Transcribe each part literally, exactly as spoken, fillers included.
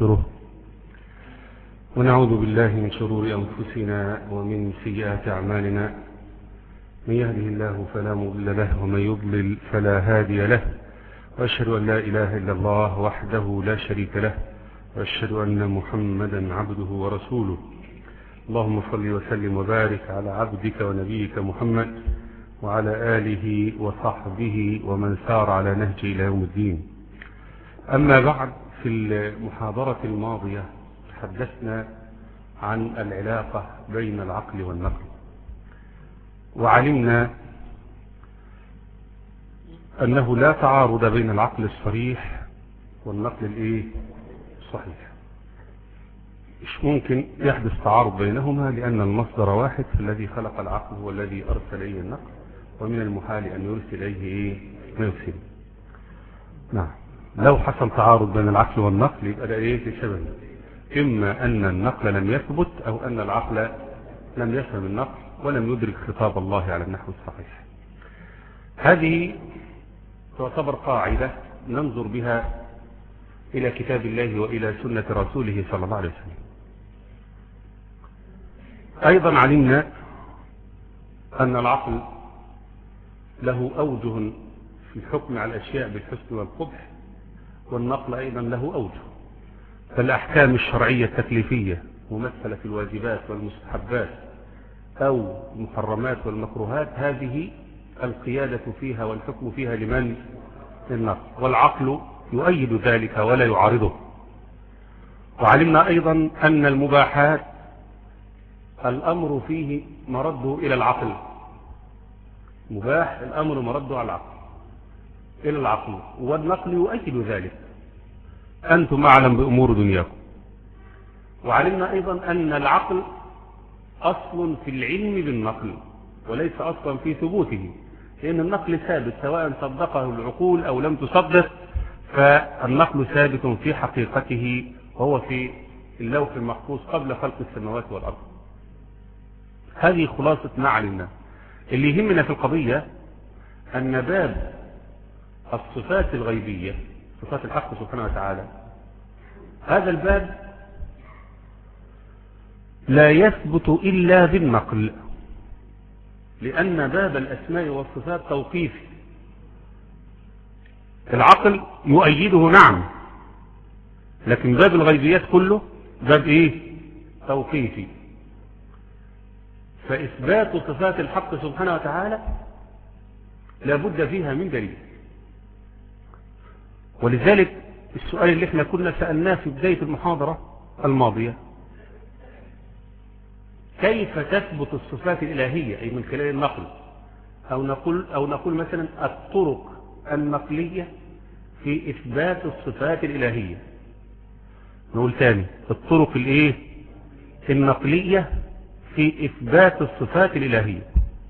ونستغفره ونعوذ بالله من شرور أنفسنا ومن سيئات أعمالنا. من يهده الله فلا مضل له ومن يضلل فلا هادي له، وأشهد أن لا إله إلا الله وحده لا شريك له، وأشهد أن محمدا عبده ورسوله. اللهم صل وسلم وبارك على عبدك ونبيك محمد وعلى آله وصحبه ومن سار على نهجه إلى يوم الدين. أما بعد، في المحاضرة الماضية تحدثنا عن العلاقة بين العقل والنقل، وعلمنا أنه لا تعارض بين العقل الصريح والنقل الإيه؟ الصحيح. مش ممكن يحدث تعارض بينهما، لأن المصدر واحد، الذي خلق العقل هو الذي أرسل إليه النقل، ومن المحال أن يرسل إليه إيه؟ ما يرسل. نعم، لو حصل تعارض بين العقل والنقل يبقى ده إيه؟ لسبب، إما أن النقل لم يثبت أو أن العقل لم يفهم النقل ولم يدرك خطاب الله على النحو الصحيح. هذه تعتبر قاعدة ننظر بها إلى كتاب الله وإلى سنة رسوله صلى الله عليه وسلم. أيضا علمنا أن العقل له أوجه في الحكم على الأشياء بالحسن والقبح، والنقل أيضا له أوجه. فالأحكام الشرعية التكليفية ممثلة في الواجبات والمستحبات أو المحرمات والمكروهات، هذه القيادة فيها والحكم فيها لمن؟ للنقل، والعقل يؤيد ذلك ولا يعارضه. وعلمنا أيضا أن المباحات الأمر فيه مرده إلى العقل، مباح الأمر مرده على العقل إلى العقل، والنقل يؤيد ذلك، أنتم أعلم بأمور دنياكم. وعلمنا أيضا أن العقل أصل في العلم بالنقل وليس أصلا في ثبوته، لأن النقل ثابت سواء صدقه العقول أو لم تصدق، فالنقل ثابت في حقيقته وهو في اللوح المحفوظ قبل خلق السماوات والأرض. هذه خلاصة ما علمنا. اللي يهمنا في القضية أن باب الصفات الغيبية، صفات الحق سبحانه وتعالى، هذا الباب لا يثبت إلا بالنقل، لأن باب الأسماء والصفات توقيفي. العقل يؤيده نعم، لكن باب الغيبيات كله باب إيه؟ توقيفي. فإثبات صفات الحق سبحانه وتعالى لابد فيها من دليل. ولذلك السؤال اللي احنا كنا سألناه في بداية المحاضرة الماضية، كيف تثبت الصفات الإلهية؟ أي من خلال النقل، أو نقول, أو نقول مثلا الطرق النقلية في إثبات الصفات الإلهية. نقول تاني، الطرق الإيه؟ النقلية في إثبات الصفات الإلهية.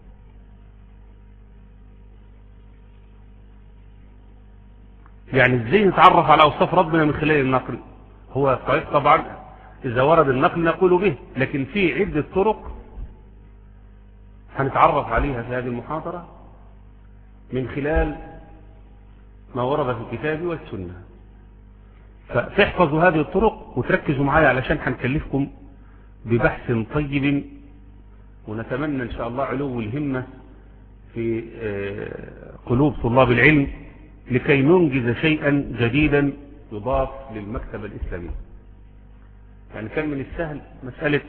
يعني ازاي نتعرف على أوصاف ربنا من خلال النقل؟ هو صحيح طبعا إذا ورد النقل نقول به، لكن في عدة طرق هنتعرف عليها في هذه المحاضرة من خلال ما ورد في الكتاب والسنة. فتحفظوا هذه الطرق وتركزوا معايا، علشان هنكلفكم ببحث طيب، ونتمنى إن شاء الله علو الهمة في قلوب طلاب العلم لكي ننجز شيئا جديدا يضاف للمكتبة الإسلامية. يعني كان من السهل مسألة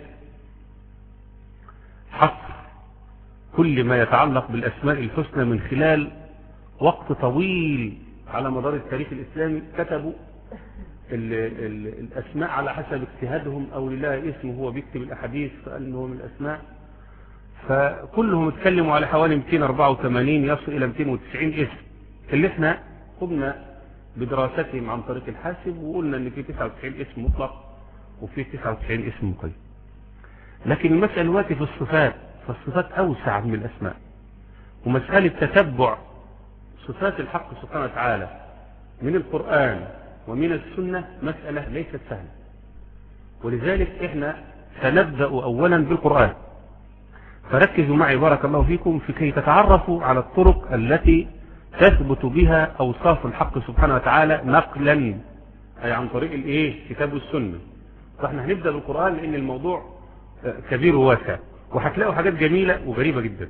حصر كل ما يتعلق بالأسماء الحسنى من خلال وقت طويل على مدار التاريخ الإسلامي. كتبوا ال ال الأسماء على حسب اجتهادهم، أو لله اسمه هو بيكتب الأحاديث فقال إنه من الأسماء، فكلهم اتكلموا على حوالي مئتين وأربعة وثمانين يصل إلى مئتين وتسعين اسم، اللي احنا قمنا بدراستهم عن طريق الحاسب، وقلنا ان في تسعة وتسعين اسم مطلق وفي تسعة وتسعين اسم مقيد. لكن المسألة دلوقتي في الصفات، فالصفات أوسع من الأسماء، ومسألة تتبع صفات الحق سبحانه وتعالى من القرآن ومن السنة مسألة ليست سهلة. ولذلك احنا سنبدأ أولا بالقرآن، فركزوا معي بارك الله فيكم في كي تتعرفوا على الطرق التي تثبت بها أوصاف الحق سبحانه وتعالى نقلا أي عن طريق الايه كتاب والسنة. فاحنا هنبدأ بالقرآن لأن الموضوع كبير وواسع، وهتلاقوا حاجات جميلة وغريبة جدا.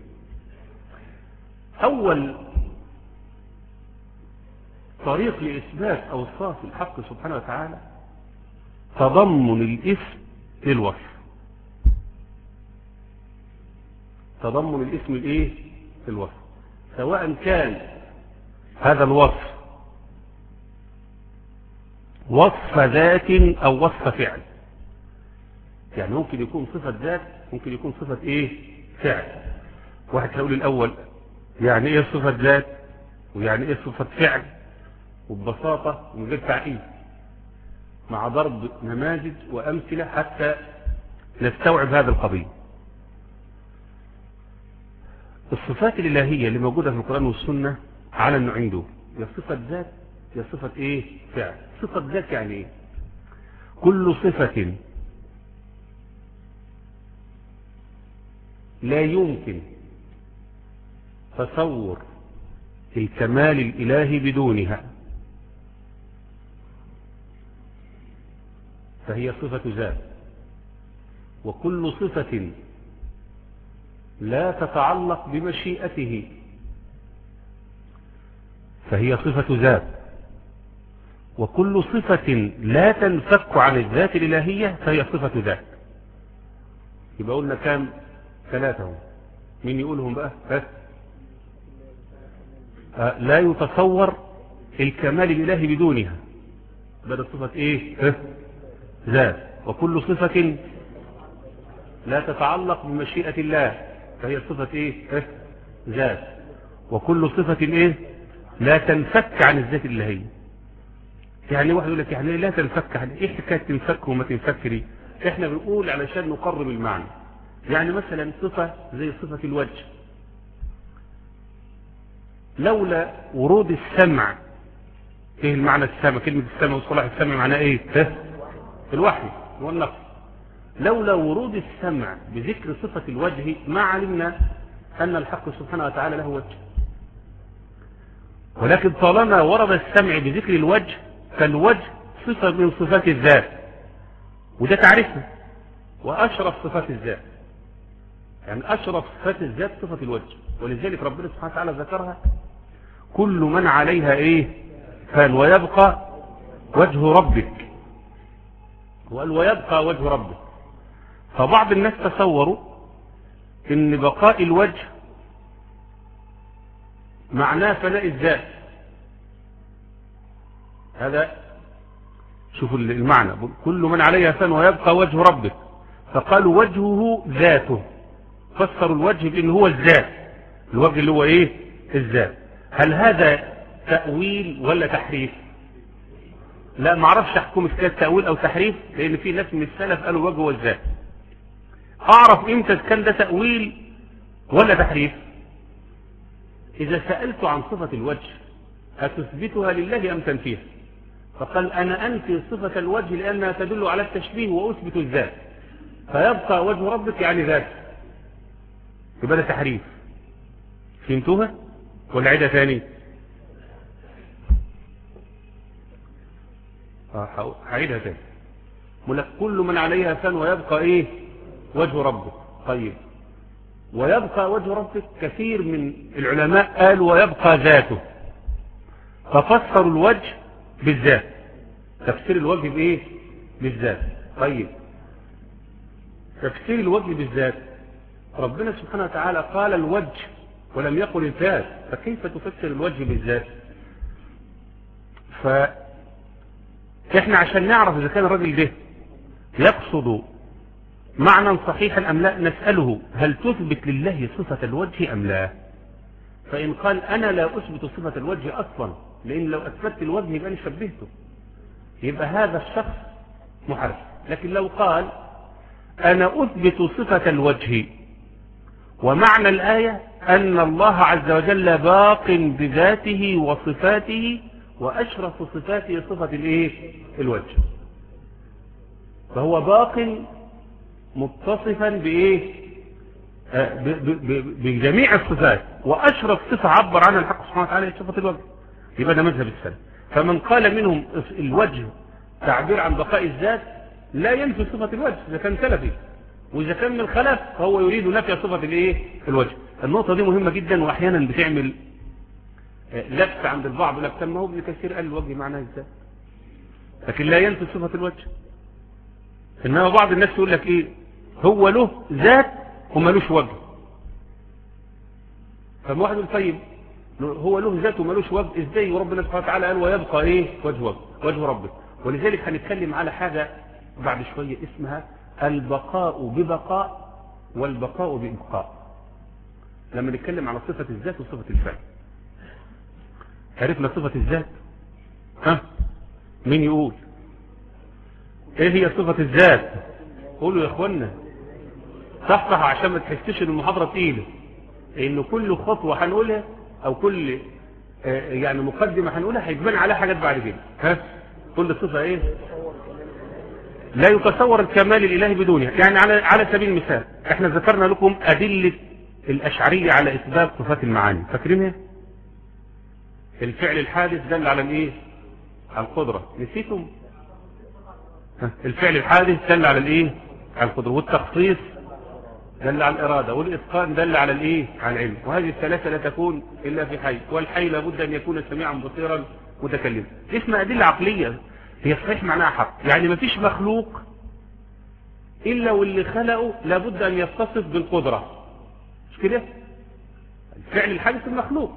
أول طريق لإثبات أوصاف الحق سبحانه وتعالى تضمن الاسم للوصف. تضمن الاسم الايه الوصف، سواء كان هذا الوصف وصف ذات او وصف فعل. يعني ممكن يكون صفة ذات، ممكن يكون صفة ايه فعل. واحد هيقول الاول يعني ايه صفة ذات ويعني ايه صفة فعل، وببساطة من غير تعقيد، مع ضرب نماذج وامثلة حتى نستوعب هذا القضية. الصفات الإلهية اللي موجودة في القرآن والسنة على النوعين دول، يا صفة ذات يا صفة ايه فعل. صفة ذات يعني ايه؟ كل صفة لا يمكن تصور الكمال الإلهي بدونها فهي صفة ذات. وكل صفة لا تتعلق بمشيئته فهي صفة ذات. وكل صفة لا تنفك عن الذات الإلهية فهي صفة ذات. يبقى قلنا كام؟ ثلاثة. مين يقولهم بقى؟ بس آه لا يتصور الكمال الإلهي بدونها، بدأ صفة ايه؟ اه؟ ذات. وكل صفة لا تتعلق بمشيئة الله فهي صفة ايه؟ اه؟ ذات. وكل صفة ايه؟ لا تنفك عن الذات الإلهية. يعني واحد يقول لك يعني لا تنفك عن ايه حكاية تنفك وما تنفكري؟ احنا بنقول علشان نقرب المعنى. يعني مثلا صفة زي صفة الوجه، لولا ورود السمع. ايه المعنى السمع؟ كلمة السمع وصلاح السمع معناه ايه؟ اه؟ الوحي والنقل. لولا ورود السمع بذكر صفة الوجه ما علمنا أن الحق سبحانه وتعالى له وجه. ولكن طالما ورد السمع بذكر الوجه فالوجه صفة من صفات الذات، وده تعرفه. وأشرف صفات الذات، يعني أشرف صفات الذات صفة الوجه، ولذلك ربنا سبحانه وتعالى ذكرها كل من عليها ايه فان ويبقى وجه ربك. وقال ويبقى وجه ربك. فبعض الناس تصوروا ان بقاء الوجه معناه فناء الذات. هذا شوفوا المعنى، كل من عليها فان ويبقى وجه ربك، فقالوا وجهه ذاته، فسروا الوجه بان هو الذات، الوجه اللي هو ايه الذات. هل هذا تأويل ولا تحريف؟ لا ما اعرفش احكم اذا كان تأويل او تحريف، لان في ناس من السلف قالوا الوجه هو الذات. اعرف امتى كان ده تأويل ولا تحريف؟ اذا سألت عن صفة الوجه هتثبتها لله ام تنفيها؟ فقال انا انفي صفة الوجه لانها تدل على التشبيه واثبت الذات، فيبقى وجه ربك يعني ذات. يبقى ده تحريف. فهمتوها ولا عيدها ثاني؟ اه هعيدها ثاني. ملك كل من عليها فان ويبقى ايه وجه ربك. طيب ويبقى وجه ربك، كثير من العلماء قالوا ويبقى ذاته، ففسروا الوجه بالذات، تفسير الوجه بايه بالذات. طيب تفسير الوجه بالذات، ربنا سبحانه وتعالى قال الوجه ولم يقل الذات، فكيف تفسر الوجه بالذات؟ فاحنا عشان نعرف اذا كان الراجل ده يقصد معنى صحيحا ام لا نسأله هل تثبت لله صفة الوجه ام لا؟ فان قال انا لا اثبت صفة الوجه اصلا، لان لو اثبت الوجه يبقى انا شبهته، يبقى هذا الشخص محرف. لكن لو قال انا اثبت صفة الوجه ومعنى الآية أن الله عز وجل باق بذاته وصفاته، وأشرف صفاته صفة الإيه؟ الوجه، فهو باق متصفا بإيه؟ بجميع الصفات، وأشرف صفة عبر عنها الحق سبحانه وتعالى صفة الوجه. يبقى ده مذهب السلف. فمن قال منهم الوجه تعبير عن بقاء الذات لا ينفي صفة الوجه إذا كان سلفي، وإذا كان من الخلف فهو يريد نفي صفة الايه الوجه. النقطة دي مهمة جدا، وأحيانا بتعمل لبس عند البعض. لك ما هو ابن كثير قال الوجه معناه الذات، لكن لا ينفي صفة الوجه. إنما بعض الناس يقول لك إيه، هو له ذات ومالوش وجه. فما واحد يقول طيب هو له ذات ومالوش وجه ازاي، وربنا سبحانه وتعالى قال ويبقى ايه وجه وجه وجه ربك. ولذلك هنتكلم على حاجة بعد شوية اسمها البقاء ببقاء والبقاء بإبقاء. لما نتكلم على صفة الذات وصفة الفعل، عرفنا صفة الذات؟ ها مين يقول ايه هي صفة الذات؟ قولوا يا اخوانا صحصح عشان ما تحسش ان المحاضرة تقيلة، ان كل خطوة هنقولها او كل يعني مقدمة هنقولها هيتبان عليها حاجات بعد كده. ها كل صفة ايه؟ لا يتصور الكمال الالهي بدونها. يعني على على سبيل المثال احنا ذكرنا لكم ادلة الاشعرية على اثبات صفات المعاني، فاكرينها؟ الفعل الحادث دل على الايه؟ على القدرة، نسيتم؟ الفعل الحادث دل على الايه؟ على القدرة، والتخصيص دل على الإرادة، والإتقان دل على الايه؟ على العلم. وهذه الثلاثة لا تكون إلا في حي، والحي لابد أن يكون سميعا بصيرا متكلما. اسمها أدلة عقلية، هي صحيح معناها حق. يعني ما فيش مخلوق إلا واللي خلقه لابد أن يتصف بالقدرة، مش كده؟ الفعل الحادث المخلوق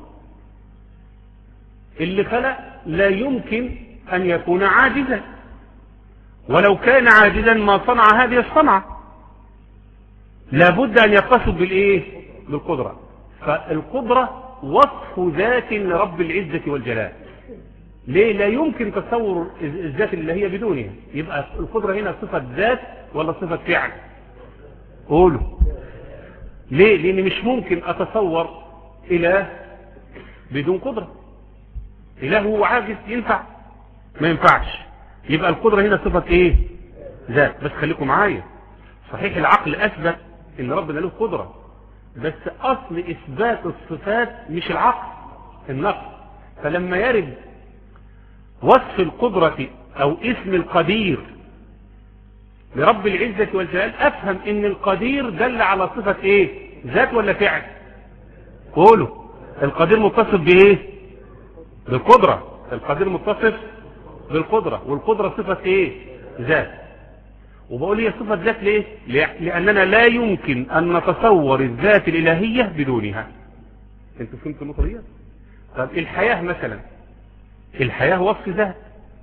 اللي خلق لا يمكن أن يكون عاجزا، ولو كان عاجزا ما صنع هذه الصنعة، لابد أن يتصف بالإيه؟ بالقدرة. فالقدرة وصف ذات لرب العزة والجلال. ليه؟ لا يمكن تصور الذات اللي هي بدونها. يبقى القدرة هنا صفة ذات ولا صفة فعل؟ قولوا ليه؟ لأن مش ممكن أتصور إله بدون قدرة. إله هو عاجز ينفع؟ ما ينفعش. يبقى القدرة هنا صفة إيه؟ ذات. بس خليكم معايا، صحيح العقل أثبت إن ربنا له قدرة، بس أصل إثبات الصفات مش العقل، النقل. فلما يرد وصف القدرة أو اسم القدير لرب العزة والجلال أفهم إن القدير دل على صفة إيه؟ ذات ولا فعل؟ قولوا القدير متصف بإيه؟ بالقدرة. القدير متصف بالقدرة، والقدرة صفة إيه؟ ذات. وبقول هي صفة ذات ليه؟ لأننا لا يمكن أن نتصور الذات الإلهية بدونها. انتوا فهمتوا النقطة دي؟ طب الحياة مثلا، الحياة وصف ذات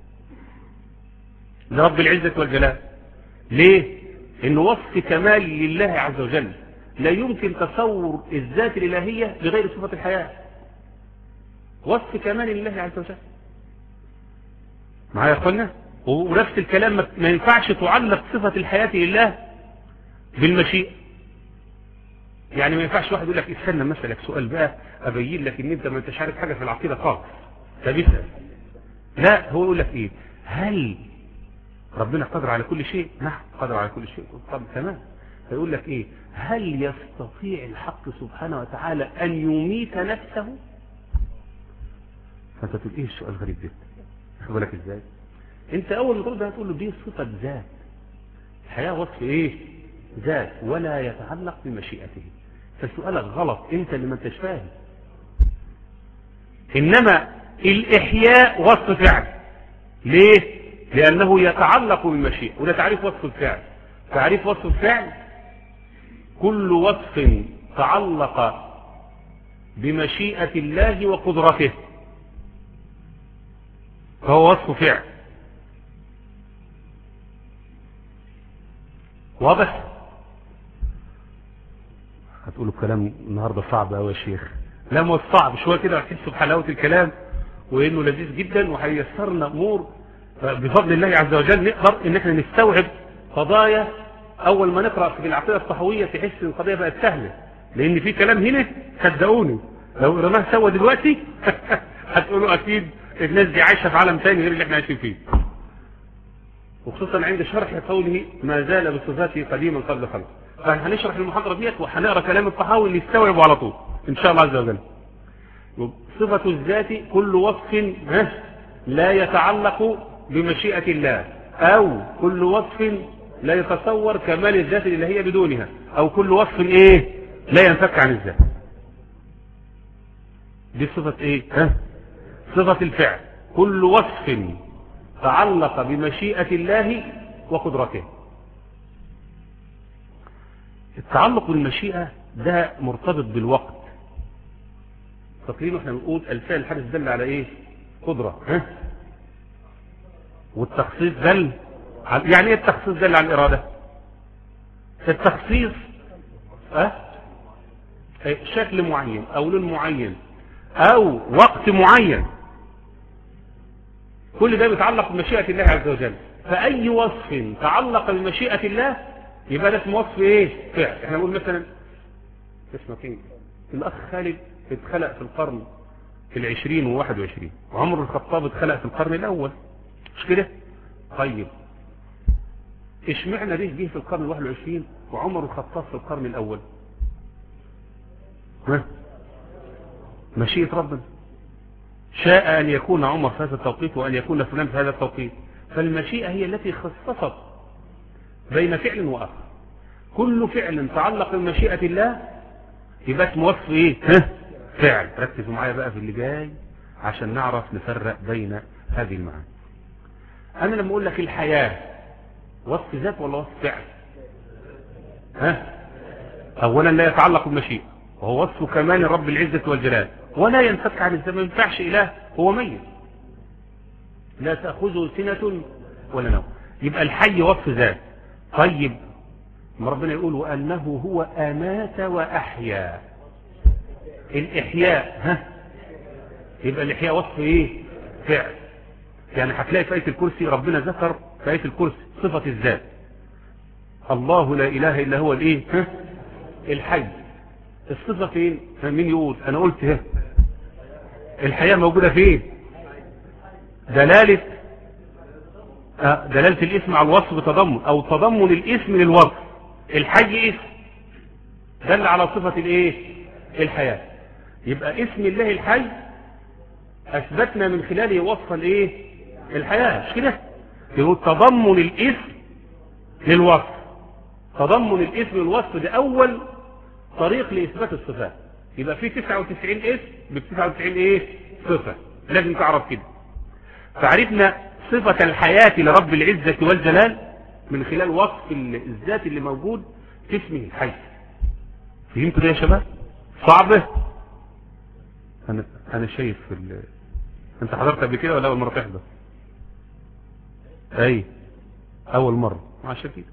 لرب العزة والجلال. ليه؟ إنه وصف كمال لله عز وجل، لا يمكن تصور الذات الإلهية بغير صفة الحياة. وصف كمال لله عز وجل. معايا يا أخوانا؟ ونفس الكلام ما ينفعش تعلق صفة الحياة لله بالمشيئة. يعني ما ينفعش واحد يقول لك استنى مثلك سؤال بقى أبين لك إن أنت ما انتش عارف حاجة في العقيدة خالص، فبيسأل. لا، هو يقول لك إيه؟ هل ربنا قادر على كل شيء؟ نعم قادر على كل شيء. طب تمام. فيقول لك إيه؟ هل يستطيع الحق سبحانه وتعالى أن يميت نفسه؟ فأنت تقول إيه السؤال غريب جدا؟ يقول لك إزاي؟ انت اول ما تقول ده هتقول له دي صفة ذات. الحياة وصف ايه؟ ذات، ولا يتعلق بمشيئته. فسؤالك غلط، انت اللي ما انتش فاهم. انما الاحياء وصف فعل. ليه؟ لانه يتعلق بالمشيئة. وده تعريف وصف الفعل. تعريف وصف الفعل كل وصف تعلق بمشيئة الله وقدرته فهو وصف فعل. واضح؟ هتقولوا الكلام النهاردة صعب قوي يا شيخ. لا مو صعب، شوية كده هتحسوا بحلاوة الكلام وانه لذيذ جدا، وهيسرنا امور بفضل الله عز وجل. نقدر ان احنا نستوعب قضايا اول ما نقرأ في العقيدة الصحوية تحس ان القضية بقت سهلة، لان في كلام هنا صدقوني لو قرناه سوا دلوقتي هتقولوا اكيد الناس دي عايشة في عالم ثاني غير اللي احنا عايشين فيه. وخصوصا عند شرح قوله ما زال بصفاته قديما قبل خلقه. فهنشرح المحاضرة ديت وهنقرا كلام الطحاوي اللي يستوعبه على طول ان شاء الله عز وجل. صفة الذات كل وصف لا يتعلق بمشيئة الله، أو كل وصف لا يتصور كمال الذات اللي هي بدونها، أو كل وصف إيه لا ينفك عن الذات. دي صفة إيه؟ ها؟ صفة الفعل. كل وصف تعلق بمشيئة الله وقدرته. التعلق بالمشيئة ده مرتبط بالوقت. فاكرين احنا بنقول الفعل الحادث دل على ايه؟ قدرة. ها؟ والتخصيص دل على، يعني ايه التخصيص دل على الإرادة؟ التخصيص ها؟ شكل معين او لون معين او وقت معين، كل ده بيتعلق بمشيئة الله عز وجل. فأي وصف تعلق بمشيئة الله يبقى ده اسمه وصف ايه؟ فعل. احنا نقول مثلا اسمه كين الأخ خالد اتخلق في القرن في العشرين وواحد وعشرين، وعمر الخطاب اتخلق في القرن الأول، مش كده؟ طيب اشمعنى ده جه في القرن الواحد وعشرين وعمر الخطاب في القرن الأول؟ ها؟ مشيئة ربنا، شاء أن يكون عمر في هذا التوقيت وأن يكون فلان في هذا التوقيت. فالمشيئة هي التي خصصت بين فعل وآخر. كل فعل تعلق بمشيئة الله يبقى اسمه وصف ايه؟ ها؟ فعل. ركزوا معايا بقى في اللي جاي عشان نعرف نفرق بين هذه المعاني. أنا لما أقول لك الحياة وصف ذات ولا وصف فعل؟ ها؟ أولا لا يتعلق بالمشيئة، وهو وصف كمال رب العزة والجلال، ولا ينفك عن الزمن. ما ينفعش إله هو ميت، لا تأخذه سنة ولا نوم. يبقى الحي وصف ذات. طيب ما ربنا يقول وأنه هو أمات وأحيا، الإحياء ها؟ يبقى الإحياء وصف إيه؟ فعل. يعني هتلاقي في آية الكرسي ربنا ذكر في آية الكرسي صفة الذات، الله لا إله إلا هو الإيه؟ ها؟ الحي. الصفة فين؟ مين يقول؟ أنا قلت ها؟ الحياة موجودة فين؟ دلالة آه دلالة الاسم على الوصف بتضمن، أو تضمن الاسم للوصف. الحي اسم دل على صفة الايه؟ الحياة. يبقى اسم الله الحي أثبتنا من خلاله وصف الايه؟ الحياة، مش كده؟ يقول تضمن الاسم للوصف. تضمن الاسم للوصف ده أول طريق لإثبات الصفات. يبقى في تسعة وتسعين اسم ب تسعة وتسعين ايه؟ صفة. لازم تعرف كده. فعرفنا صفة الحياة لرب العزة والجلال من خلال وصف الذات اللي موجود في اسمه الحي. فهمتوا ده يا شباب؟ صعبة؟ انا انا شايف في ال... انت حضرت قبل كده ولا اول مرة تحضر؟ اي اول مرة عشان كده.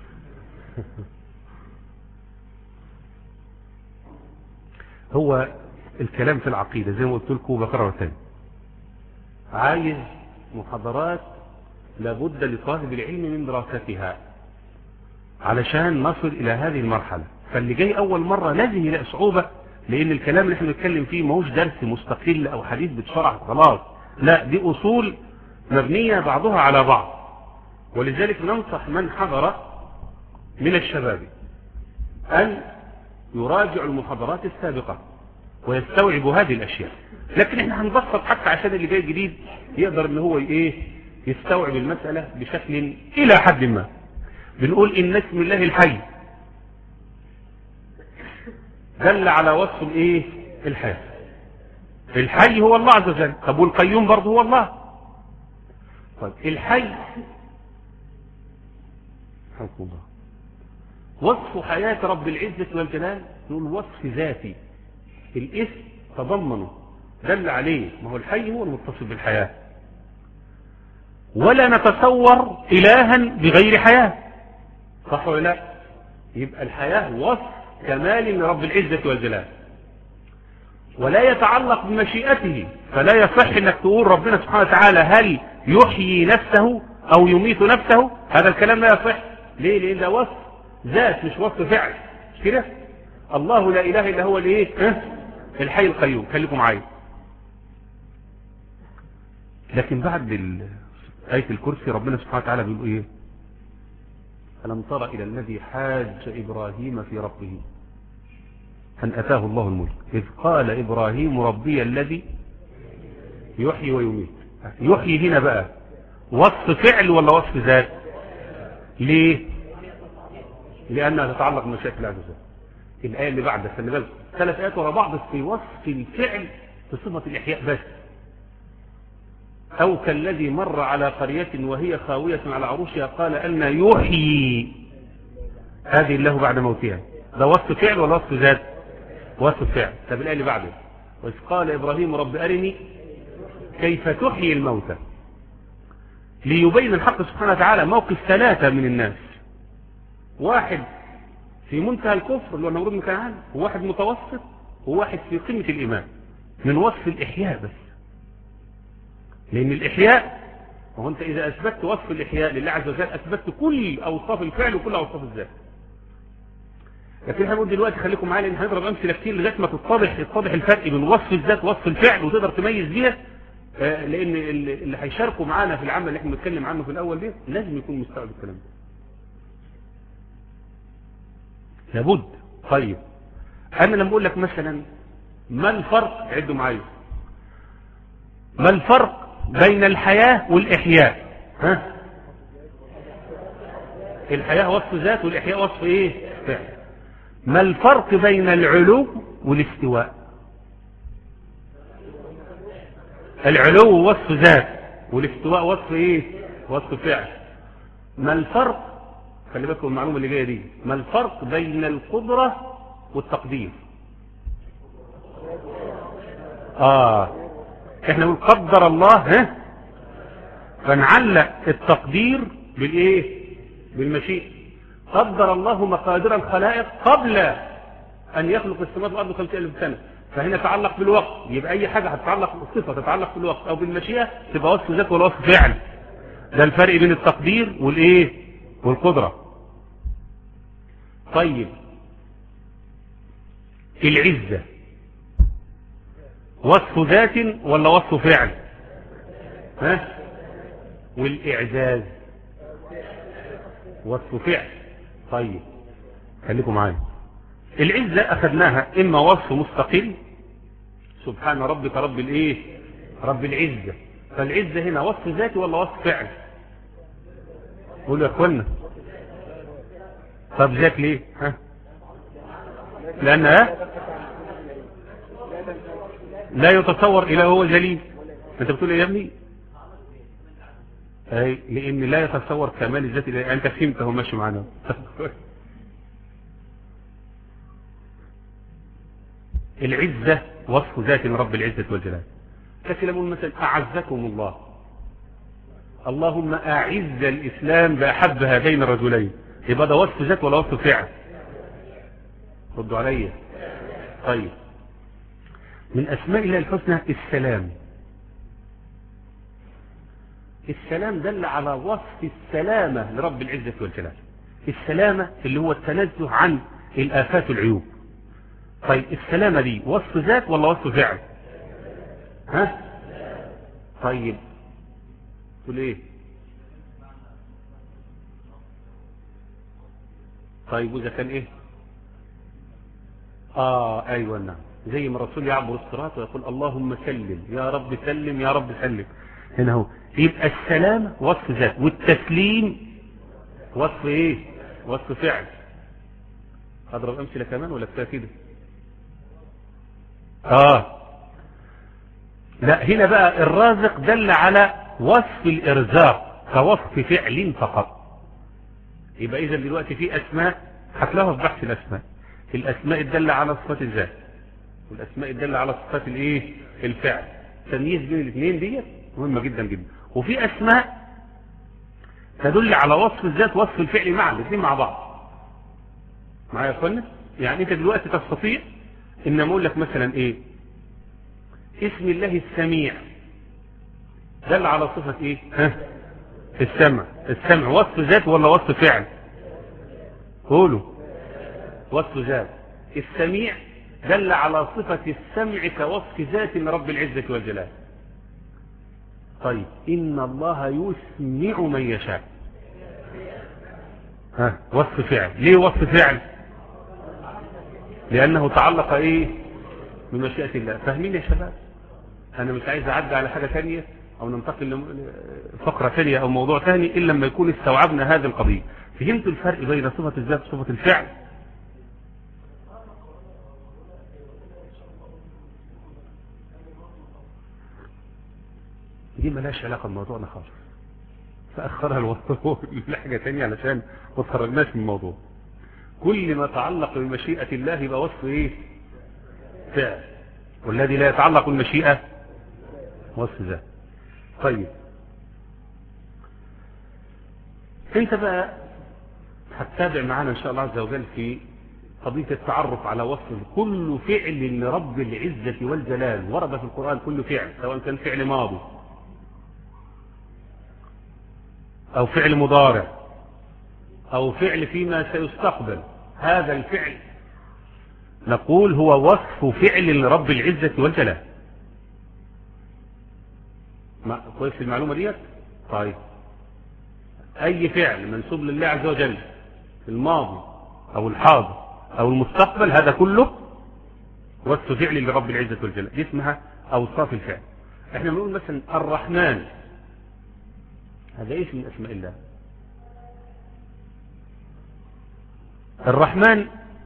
هو الكلام في العقيدة زي ما قلت لكم بكرر تاني، عايز محاضرات لابد لطالب العلم من دراستها علشان نصل الى هذه المرحلة. فاللي جاي اول مرة لازم يلاقي صعوبة، لان الكلام اللي احنا بنتكلم فيه ما هوش درس مستقل او حديث بتشرح خلاص، لا دي اصول مبنية بعضها على بعض. ولذلك ننصح من حضر من الشباب ان يراجع المحاضرات السابقة ويستوعب هذه الاشياء. لكن احنا هنبسط حتى عشان اللي جاي جديد يقدر ان هو ايه يستوعب المسألة بشكل الى حد ما. بنقول ان اسم الله الحي دل على وصف الايه؟ الحياة. الحي هو الله عز وجل. طب والقيوم برضه هو الله. طيب الحي حكم الله وصف حياة رب العزة والجلال، نقول وصف ذاتي. الاسم تضمنه دل عليه، ما هو الحي هو المتصف بالحياة. ولا نتصور إلها بغير حياة، صح ولا لا؟ يبقى الحياة وصف كمال لرب العزة والجلال، ولا يتعلق بمشيئته. فلا يصح انك تقول ربنا سبحانه وتعالى هل يحيي نفسه او يميت نفسه، هذا الكلام لا يصح. ليه؟ لان ده وصف ذات مش وصف فعل، مش كده؟ الله لا اله الا هو الايه؟ الحي القيوم. خليكم معايا. لكن بعد آية الكرسي ربنا سبحانه وتعالى بيقول ايه؟ ألم تر إلى الذي حاج إبراهيم في ربه أن أتاه الله الملك إذ قال إبراهيم ربي الذي يحيي ويميت. يحيي هنا بقى وصف فعل ولا وصف ذات؟ ليه؟ لأنها تتعلق بمشيئة الله عز وجل. الآية اللي بعدها خلي بالكم ثلاث آيات ورا بعض في وصف الفعل بصفة الإحياء بس. أو كالذي مر على قرية وهي خاوية على عروشها قال أن يحيي هذه الله بعد موتها. ده وصف فعل ولا وصف ذات؟ وصف فعل. طب الآية اللي بعده وإذ قال إبراهيم رب أرني كيف تحيي الموتى، ليبين الحق سبحانه وتعالى موقف ثلاثة من الناس، واحد في منتهى الكفر اللي هو نمرود بن كنعان، وواحد متوسط، وواحد في قمة الإيمان، من وصف الإحياء بس. لأن الإحياء وهو أنت إذا أثبتت وصف الإحياء لله عز وجل أثبتت كل أوصاف الفعل وكل أوصاف الذات. لكن احنا بنقول دلوقتي خليكم معايا لأن هنضرب أمثلة كتير لغاية ما تتضح يتضح الفرق بين وصف الذات ووصف الفعل وتقدر تميز بيها. لأن اللي هيشاركوا معانا في العمل اللي احنا بنتكلم عنه في الأول ده لازم يكون مستوعب الكلام ده. لابد. طيب أنا لما أقول لك مثلا ما الفرق، عدوا معايا، ما الفرق بين الحياة والإحياء؟ ها؟ الحياة وصف ذات والإحياء وصف إيه؟ فعل. ما الفرق بين العلو والاستواء؟ العلو وصف ذات والاستواء وصف إيه؟ وصف فعل. ما الفرق، خلي بالكم المعلومة اللي جاية دي، ما الفرق بين القدرة والتقدير؟ آه احنا نقول قدر الله، ها، فنعلق التقدير بالايه؟ بالمشيئة. قدر الله مقادير الخلائق قبل ان يخلق السماوات والارض خمسين الف سنة، فهنا تعلق بالوقت، يبقى اي حاجة هتتعلق بالصفة تتعلق بالوقت او بالمشيئة تبقى وصف ذات ولا وصف فعل. ده الفرق بين التقدير والايه؟ والقدرة. طيب العزة وصف ذات ولا وصف فعل؟ ها؟ والإعزاز وصف فعل. طيب خليكم معايا، العزة أخذناها إما وصف مستقل، سبحان ربك رب الإيه؟ رب العزة. فالعزة هنا وصف ذاتي ولا وصف فعل؟ قولوا يا أخوانا. طب ذات ليه؟ ها؟ لأنها لا يتصور إلا هو جليل. أنت بتقول إيه يا ابني؟ أي لأن لا يتصور كمال الذات إلا أنت فهمته ماشي معنا. العزة وصف ذات رب العزة والجلال. كلام مثلا أعزكم الله، اللهم أعز الإسلام بأحب هذين الرجلين، يبقى ده وصف ذات ولا وصف فعل؟ ردوا عليا. طيب من أسماء الله الحسنى السلام. السلام دل على وصف السلامة لرب العزة والجلال. السلامة اللي هو التنزه عن الآفات والعيوب. طيب السلامة دي وصف ذات ولا وصف فعل؟ ها؟ طيب تقول ايه؟ طيب وإذا كان ايه؟ اه ايوه نعم، زي ما الرسول يعبر الصراط ويقول اللهم سلم يا رب سلم يا رب سلم. هنا هو يبقى السلام وصف ذات والتسليم وصف ايه؟ وصف فعل. اضرب امثله كمان ولا كفايه كده؟ اه لا هنا بقى الرازق دل على وصف الارزاق كوصف فعل فقط. يبقى اذا دلوقتي في اسماء هتلاقوها في بحث الاسماء، الاسماء الدالة على صفات الذات والاسماء الدالة على صفات الايه؟ الفعل. تمييز بين الاثنين دي مهمة جدا جدا. وفي اسماء تدل على وصف الذات وصف الفعل معا، الاثنين مع بعض. معايا يا اخوانا؟ يعني انت دلوقتي تستطيع ان اقول لك مثلا ايه؟ اسم الله السميع دل على صفة ايه؟ ها؟ السمع. السمع وصف ذات ولا وصف فعل؟ قولوا. وصف ذات. السميع دل على صفة السمع كوصف ذات رب العزة والجلال. طيب إن الله يسمع من يشاء، ها؟ وصف فعل. ليه وصف فعل؟ لأنه تعلق إيه؟ بمشيئة الله. فاهمين يا شباب؟ أنا مش عايز أعدي على حاجة ثانية أو ننتقل لفقرة ثانية أو موضوع ثاني إلا لما يكون استوعبنا هذه القضية. فهمت الفرق بين صفة الذات وصفة الفعل؟ دي ملاش علاقة بموضوعنا خالص، فأخرها الوصف لحاجة ثانية علشان ما تخرجناش من الموضوع. كل ما تعلق بمشيئة الله يبقى وصف ايه؟ فعل. والذي لا يتعلق بالمشيئة وصف ذات. طيب انت بقى هتتابع معنا ان شاء الله عز وجل في قضية التعرف على وصف كل فعل لرب العزة والجلال. ورد في القرآن كل فعل، سواء كان فعل ماضي او فعل مضارع او فعل فيما سيستقبل، هذا الفعل نقول هو وصف فعل لرب العزة والجلال. كويس المعلومة ديت؟ طيب اي فعل منسوب لله عز وجل في الماضي او الحاضر او المستقبل هذا كله وصف فعل لرب العزة والجلال، دي اسمها اوصاف الفعل. احنا بنقول مثلا الرحمن، هذا ايش من اسماء الله؟ الرحمن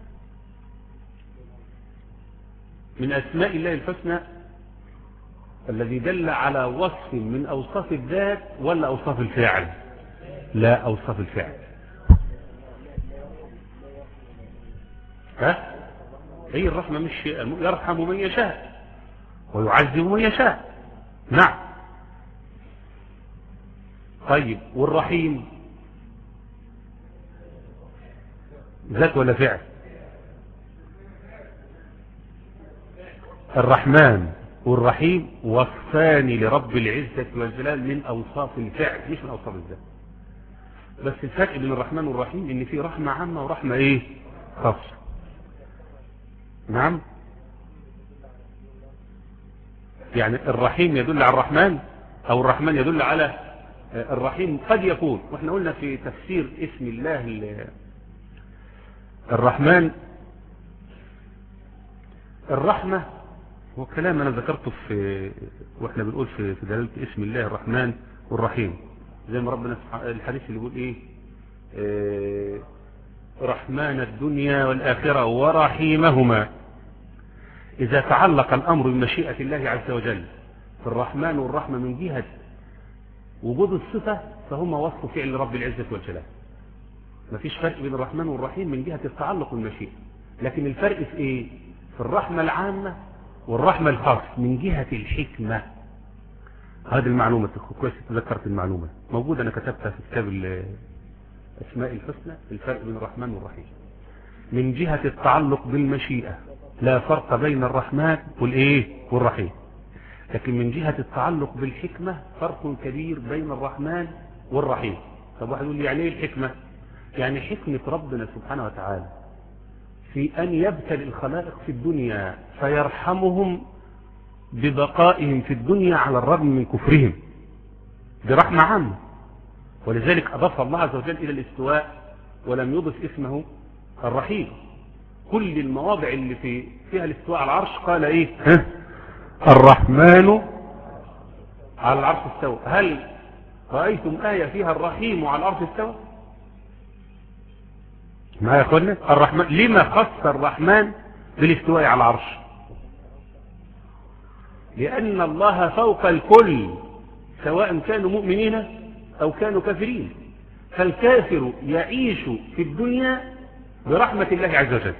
من اسماء الله الحسنى الذي دل على وصف من اوصاف الذات ولا اوصاف الفعل؟ لا، اوصاف الفعل. ها؟ هي الرحمة مش يرحم من يشاء ويعذب من يشاء. نعم. طيب والرحيم ذات ولا فعل؟ الرحمن والرحيم وصفان لرب العزة والجلال من أوصاف الفعل مش من أوصاف الذات. بس الفرق بين الرحمن والرحيم ان في رحمة عامة ورحمة ايه؟ خاصة. نعم. يعني الرحيم يدل على الرحمن او الرحمن يدل على الرحيم. قد يكون، واحنا قلنا في تفسير اسم الله الرحمن الرحمة هو كلام انا ذكرته في واحنا بنقول في في دلالة اسم الله الرحمن والرحيم، زي ما ربنا الحديث اللي بيقول ايه؟ اه رحمن الدنيا والآخرة ورحيمهما. إذا تعلق الأمر بمشيئة الله عز وجل في الرحمن والرحمة من جهة وجود الصفة فهما وصف فعل رب العزة والجلال. مفيش فرق بين الرحمن والرحيم من جهة التعلق بالمشيئة، لكن الفرق في ايه؟ في الرحمة العامة والرحمة الخاصة من جهة الحكمة. هذه المعلومة كويس تذكرت المعلومة موجودة، أنا كتبتها في كتاب الأسماء الحسنى. الفرق بين الرحمن والرحيم من جهة التعلق بالمشيئة لا فرق بين الرحمن والإيه والرحيم، لكن من جهة التعلق بالحكمة فرق كبير بين الرحمن والرحيم. طب واحد يقول لي يعني ايه الحكمة؟ يعني حكمة ربنا سبحانه وتعالى في أن يبتلي الخلائق في الدنيا فيرحمهم ببقائهم في الدنيا على الرغم من كفرهم. دي رحمة عامة، ولذلك أضاف الله عز وجل إلى الاستواء ولم يضف اسمه الرحيم. كل المواضع اللي في فيها الاستواء على العرش قال ايه؟ الرحمن على العرش استوى. هل رأيتم آية فيها الرحيم على العرش استوى؟ ما يا اخوانا الرحمن لما خص الرحمن بالاستواء على العرش؟ لأن الله فوق الكل سواء كانوا مؤمنين أو كانوا كافرين، فالكافر يعيش في الدنيا برحمة الله عز وجل.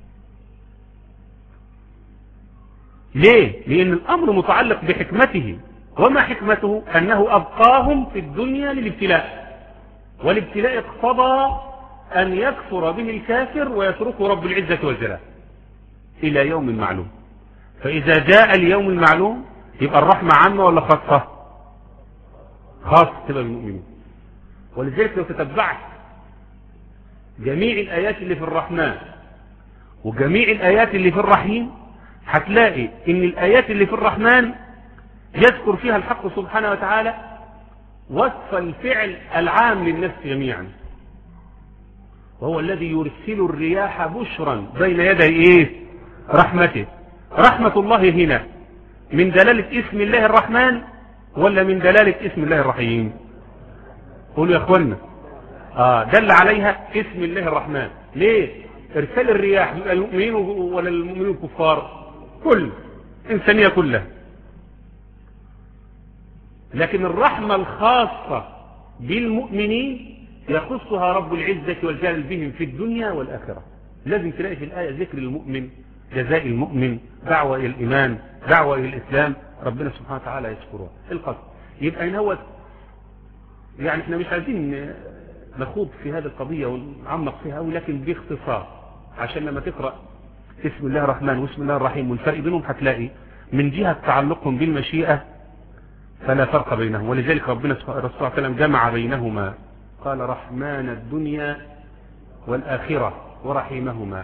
ليه؟ لأن الأمر متعلق بحكمته، وما حكمته؟ أنه أبقاهم في الدنيا للابتلاء، والابتلاء اقتضى أن يكفر به الكافر ويتركه رب العزة والجلال إلى يوم معلوم. فإذا جاء اليوم المعلوم يبقى الرحمة عامة ولا خاصة؟ خاصة تبقى المؤمنين. ولذلك لو تتبعت جميع الآيات اللي في الرحمن وجميع الآيات اللي في الرحيم هتلاقي ان الآيات اللي في الرحمن يذكر فيها الحق سبحانه وتعالى وصف الفعل العام للناس جميعا، وهو الذي يرسل الرياح بشرا بين يدي ايه؟ رحمته. رحمة الله هنا من دلالة اسم الله الرحمن ولا من دلالة اسم الله الرحيم؟ قولوا يا اخوانا. اه دل عليها اسم الله الرحمن. ليه؟ ارسال الرياح يبقى المؤمنين ولا المؤمنين الكفار؟ كل انسانية كلها. لكن الرحمة الخاصة بالمؤمنين يخصها رب العزة والجلال بهم في الدنيا والآخرة. لازم تلاقي في الآية ذكر المؤمن، جزاء المؤمن، دعوة إلى الإيمان، دعوة إلى الإسلام، ربنا سبحانه وتعالى يذكرها. القصد يبقى إن هو يعني احنا مش عايزين نخوض في هذه القضية ونعمق فيها أوي، لكن باختصار عشان لما تقرأ اسم الله الرحمن واسم الله الرحيم والفرق بينهم هتلاقي من جهة تعلقهم بالمشيئة فلا فرق بينهم. ولذلك ربنا الرسول صلى الله عليه وسلم جمع بينهما، قال رحمن الدنيا والآخرة ورحيمهما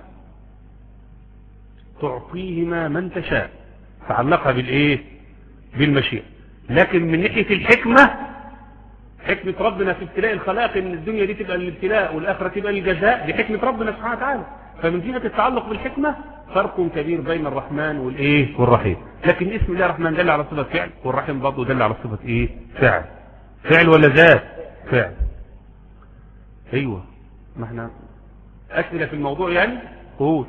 تعطيهما من تشاء. تعلقها بالايه؟ بالمشيئة. لكن من ناحية الحكمة، حكمة ربنا في ابتلاء الخلائق ان الدنيا دي تبقى الابتلاء والآخرة تبقى الجزاء، دي حكمة ربنا سبحانه وتعالى. فمن جهة التعلق بالحكمة فرق كبير بين الرحمن والايه؟ والرحيم. لكن اسم الله الرحمن دل على صفة فعل، والرحيم برضه دل على صفة ايه؟ فعل. فعل ولا ذات؟ فعل. ايوه ما احنا اسئلة في الموضوع يعني. قول.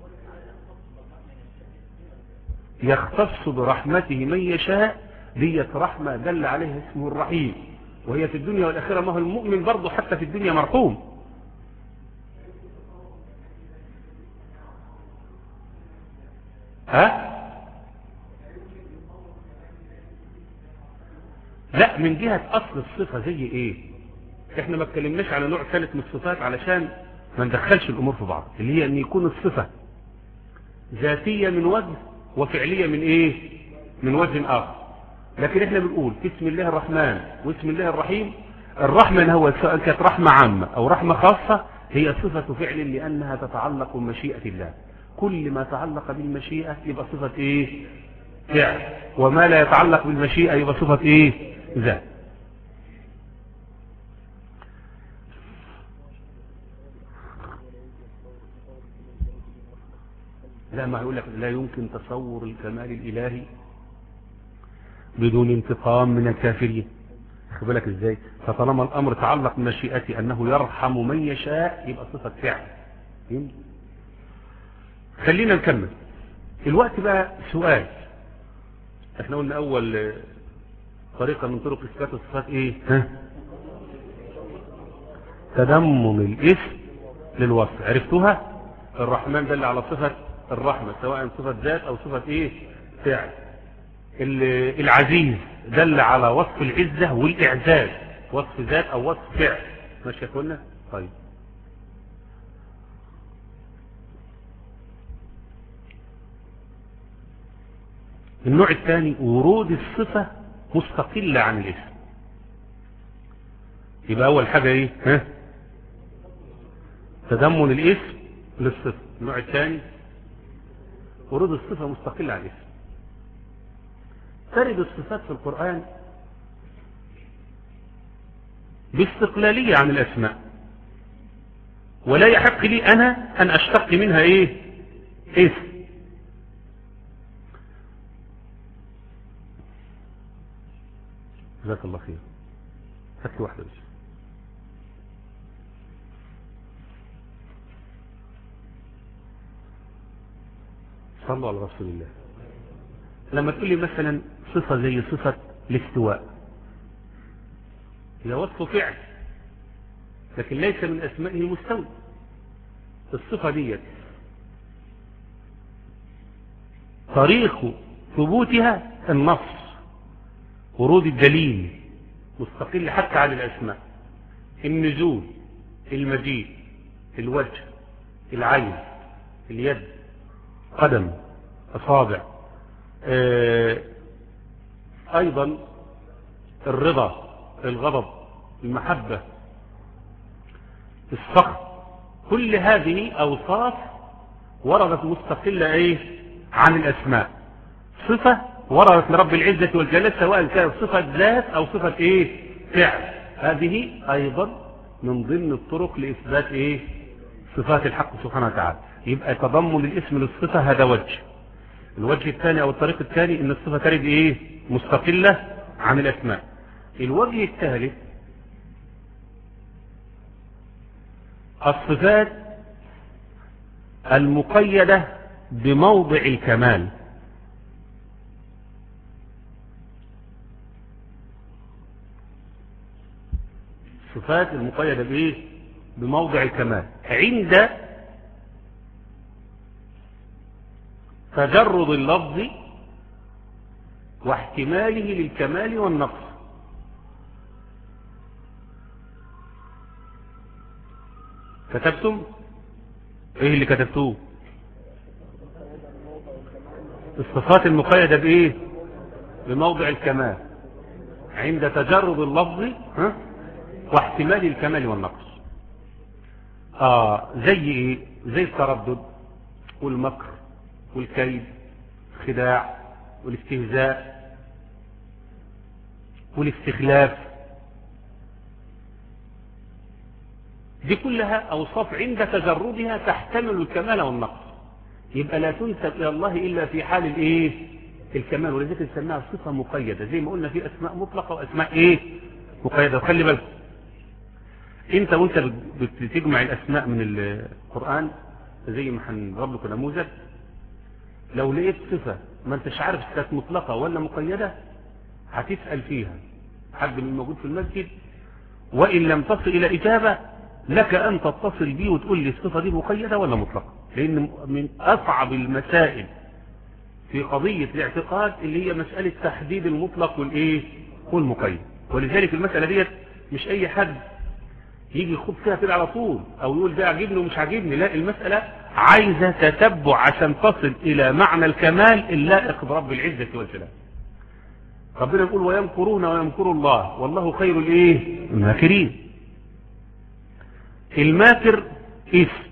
يختص برحمته من يشاء، ديت رحمة دل عليها اسمه الرحيم، وهي في الدنيا والآخرة. ما هو المؤمن برضه حتى في الدنيا مرحوم. ها؟ لا، من جهة أصل الصفة زي إيه؟ إحنا ما اتكلمناش على نوع ثالث من الصفات علشان ما ندخلش الأمور في بعض، اللي هي أن يكون الصفة ذاتية من وجه وفعلية من إيه؟ من وجه آخر. لكن إحنا بنقول في اسم الله الرحمن واسم الله الرحيم، الرحمة هو سواء كانت رحمة عامة أو رحمة خاصة هي صفة فعل لأنها تتعلق بمشيئة الله. كل ما تعلق بالمشيئة يبقى صفة إيه؟ فعل، وما لا يتعلق بالمشيئة يبقى صفة إيه؟ ذات. لا، ما يقول لك لا يمكن تصور الكمال الإلهي بدون انتقام من الكافرين. خد بالك ازاي؟ فطالما الأمر تعلق بمشيئته أنه يرحم من يشاء يبقى صفة فعل. خلينا نكمل الوقت بقى. سؤال، احنا قلنا أول طريقة من طرق إثبات الصفات إيه؟ ها؟ تضمن الاسم للوصف. عرفتوها؟ الرحمن دل على صفة الرحمة سواء صفة ذات أو صفة إيه؟ فعل. العزيز دل على وصف العزة والإعزاز، وصف ذات أو وصف فعل. ماشي يا اخوانا؟ طيب النوع الثاني ورود الصفة مستقلة عن الاسم. يبقى أول حاجة إيه؟ ها؟ تضمن الاسم للصفة. النوع الثاني ورود الصفة مستقلة عن الاسم. ترد الصفات في القرآن باستقلالية عن الأسماء، ولا يحق لي أنا أن أشتق منها إيه؟ اسم. جزاك الله خير. هات لي واحدة بس. صلوا على رسول الله. لما تقول لي مثلا صفة زي صفة الاستواء، هي وصف فعل لكن ليس من أسمائه المستوى. الصفة دي طريق ثبوتها النص، ورود الدليل مستقل حتى عن الأسماء. النزول، المجيء، الوجه، العين، اليد، قدم، أصابع، آه أيضا الرضا، الغضب، المحبة، السخط. كل هذه أوصاف وردت مستقلة إيه؟ عن الأسماء. صفة وردت لرب العزة والجلال سواء كانت صفة ذات أو صفة إيه؟ فعل. هذه أيضا من ضمن الطرق لإثبات إيه؟ صفات الحق سبحانه وتعالى. يبقى تضمن الاسم للصفة هذا وجه. الوجه الثاني أو الطريق الثاني إن الصفة ترد إيه؟ مستقلة عن الأسماء. الوجه الثالث الصفات المقيدة بموضع الكمال. الصفات المقيدة بإيه؟ بموضع الكمال عند تجرد اللفظ واحتماله للكمال والنقص. كتبتم ايه اللي كتبتوه؟ الصفات المقيدة بايه؟ بموضع الكمال عند تجرد اللفظ ها؟ واحتمال الكمال والنقص. اه زي ايه؟ زي التردد والمكر والكيد الخداع والاستهزاء والاستخلاف. دي كلها أوصاف عند تجردها تحتمل الكمال والنقص، يبقى لا تنسب إلى الله إلا في حال الإيه؟ الكمال. ولذلك نسميها صفة مقيدة، زي ما قلنا في أسماء مطلقة وأسماء إيه؟ مقيدة. وخلي بالك أنت وأنت بتجمع الأسماء من القرآن زي ما هنضرب لكم نموذج، لو لقيت صفة ما انتش عارف كانت مطلقة ولا مقيدة هتسأل فيها حد من الموجود في المسجد، وإن لم تصل إلى إجابة لك أن تتصل بيه وتقول لي الصفة دي مقيدة ولا مطلقة، لأن من أصعب المسائل في قضية الاعتقاد اللي هي مسألة تحديد المطلق والإيه والمقيد. ولذلك المسألة ديت مش أي حد يجي يخوض فيها كده على طول أو يقول ده عجبني ومش عجبني، لا، المسألة عايزة تتبع عشان تصل إلى معنى الكمال اللائق برب العزة والجلال. ربنا يقول ويمكرون ويمكر الله والله خير الإيه الماكرين. الماكر اسم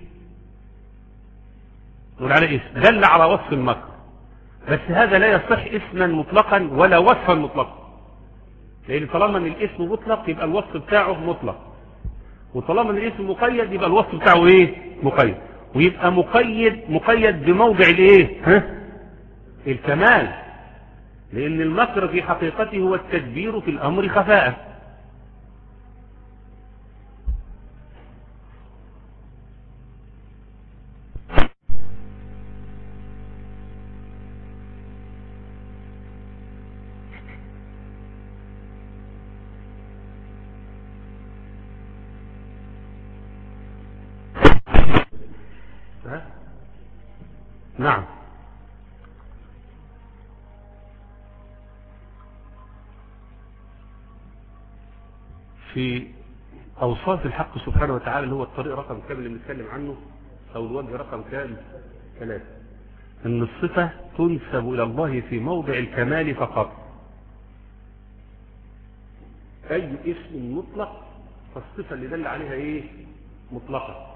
نقول عليه اسم دل على وصف المكر، بس هذا لا يصح اسما مطلقا ولا وصفا مطلقا، لأن طالما ان الاسم مطلق يبقى الوصف بتاعه مطلق، وطالما ان الاسم مقيد يبقى الوصف بتاعه ايه مقيد، ويبقى مقيد مقيد بموضع الايه ها الكمال، لأن المكر في حقيقته هو التدبير في الأمر خفاء. نعم. في أوصاف الحق سبحانه وتعالى اللي هو الطريق رقم كام اللي بنتكلم عنه أو الوجه رقم كام ثلاثة، أن الصفة تنسب إلى الله في موضع الكمال فقط. أي اسم مطلق فالصفة اللي دل عليها إيه مطلقة،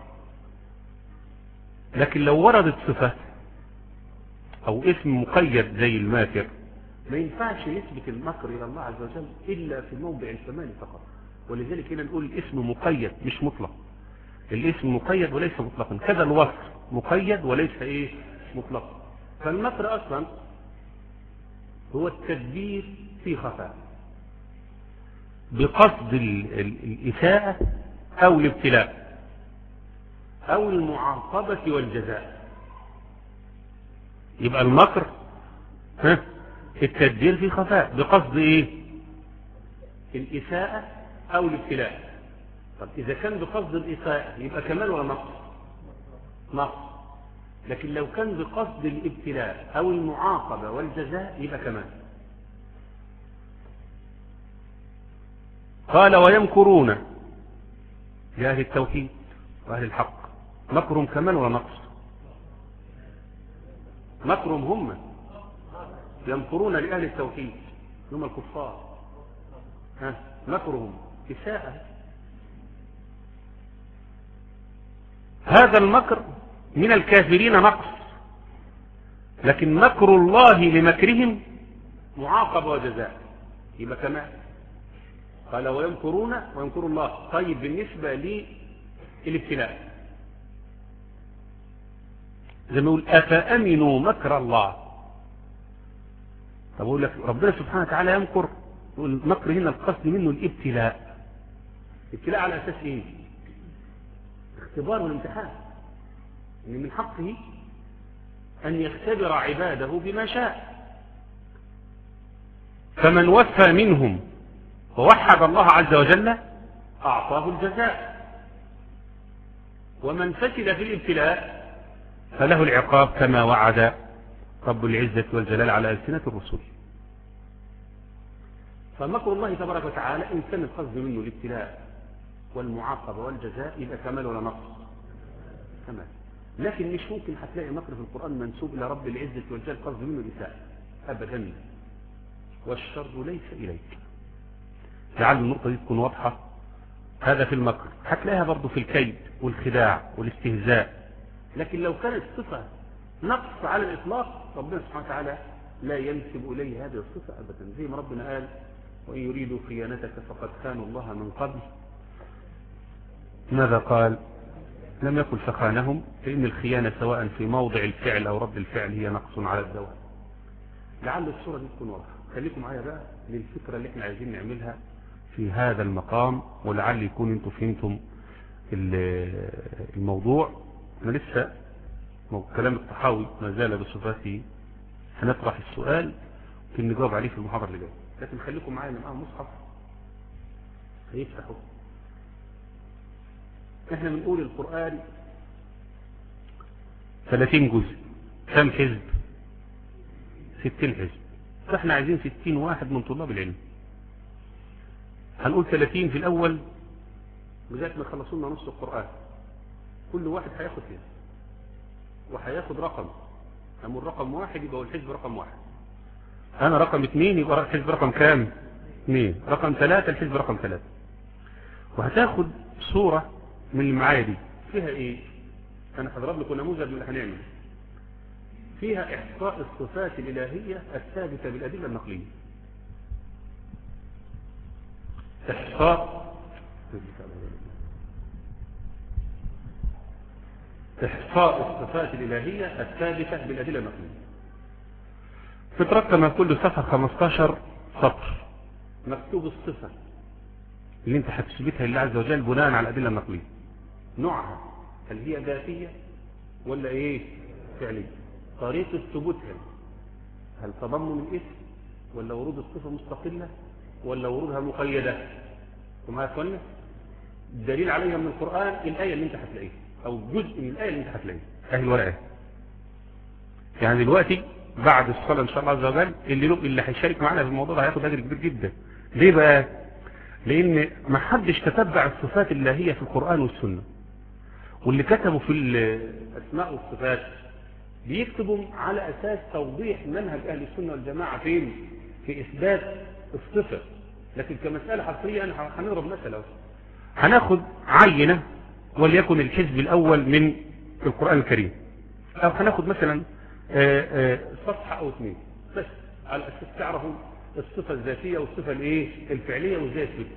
لكن لو وردت صفة أو اسم مقيد زي الماكر ما ينفعش نثبت المكر إلى الله عز وجل إلا في موضع الكمال فقط. ولذلك هنا نقول الاسم مقيد مش مطلق، الاسم مقيد وليس مطلقا، كذا الوصف مقيد وليس ايه مطلق. فالمكر اصلا هو التدبير في خفاء بقصد الإساءة او الابتلاء او المعاقبة والجزاء. يبقى المكر ها التدبير في خفاء بقصد ايه الإساءة او الابتلاء. طب اذا كان بقصد الإساءة يبقى كمال ولا نقص؟ نقص. لكن لو كان بقصد الابتلاء او المعاقبة والجزاء يبقى كمال. قال ويمكرون لأهل التوحيد وأهل الحق، مكرهم كمال ولا نقص؟ مكرهم هم يمكرون لأهل التوحيد هم الكفار، ها مكرهم إساءة. هذا المكر من الكافرين نقص، لكن مكر الله لمكرهم معاقبة وجزاء يبقى كمال. قال ويمكرون ويمكر الله. طيب بالنسبة للابتلاء زي ما يقول أفأمنوا مكر الله. طب أقول لك ربنا سبحانه وتعالى يمكر والمكر هنا القصد منه الابتلاء. الابتلاء على أساس إيه؟ اختبار والامتحان، إن من حقه أن يختبر عباده بما شاء. فمن وفى منهم ووحد الله عز وجل أعطاه الجزاء، ومن فشل في الابتلاء فله العقاب كما وعد رب العزة والجلال على ألسنة الرسل. فمكر الله تبارك وتعالى إن كان القصد منه الابتلاء والمعاقبة والجزاء يبقى كمال ولا نقص؟ كمال. لكن مش ممكن هتلاقي مكر في القرآن منسوب إلى رب العزة والجلال قصد منه الإساءة أبدا، والشر ليس إليك. لعل النقطة دي تكون واضحة. هذا في المكر. هتلاقيها برضو في الكيد والخداع والاستهزاء. لكن لو كانت صفة نقص على الإطلاق ربنا سبحانه وتعالى لا ينسب إليه هذه الصفة أبدا، زي ما ربنا قال وإن يريدوا خيانتك فقد خانوا الله من قبل. ماذا قال؟ لم يقل فخانهم، لأن الخيانة سواء في موضع الفعل أو رد الفعل هي نقص على الدوام. لعل الصورة دي تكون واضحة. خليكم معايا بقى للفكرة اللي احنا عايزين نعملها في هذا المقام، ولعل يكون انتم فهمتم الموضوع. انا لسه كلام الطحاوي ما زال بصفاته، هنطرح السؤال يمكن نجاوب عليه في المحاضرة اللي جايه، لكن خليكم معايا من معاهم مصحف هيفتحوا. احنا بنقول القرآن ثلاثين جزء، كم حزب؟ ستين حزب. فاحنا عايزين ستين واحد من طلاب العلم. هنقول ثلاثين في الأول لغاية ما يخلصوا لنا نص القرآن. كل واحد هياخد حزب وهياخد رقم. أما الرقم واحد يبقى الحزب رقم واحد. أنا رقم اثنين يبقى الحزب رقم كام؟ اثنين. رقم ثلاثة الحزب رقم ثلاثة. وهتاخد صورة من المعادي فيها إيه؟ أنا هضرب لكم نموذج من اللي هنعمل. فيها إحصاء الصفات الإلهية الثابتة بالأدلة النقلية. إحصاء إحصاء الصفات الإلهية الثابتة بالأدلة النقلية. تترقم كل صفحة خمستاشر سطر مكتوب الصفة اللي انت هتثبتها لله عز وجل بناء على الأدلة النقلية. نوعها هل هي ذاتية ولا ايه فعلية؟ طريقة ثبوتها هل تضمن الاسم ولا ورود الصفة مستقلة ولا ورودها مقيدة؟ وما أتولى الدليل عليها من القرآن الآية اللي انت هتلاقيها او جزء من الآية اللي انت هتلاقيها اهي الورقة. يعني دلوقتي بعد الصلاة ان شاء الله عز وجل اللي اللي هيشارك معنا في الموضوع ده هياخد اجر كبير جدا. ليه بقى؟ لان ما حدش تتبع الصفات الإلهية في القرآن والسنة، واللي كتبوا في الاسماء والصفات بيكتبوا على اساس توضيح منهج اهل السنة والجماعة فين في اثبات الصفة. لكن كمسألة حصرية انا هنضرب مثلا، هناخد عينة وليكن الحزب الاول من القرآن الكريم، او هناخد مثلا صفحة او اثنين بس على اساس تعرفوا الصفة الذاتية والصفة الايه الفعلية وازاي تثبت.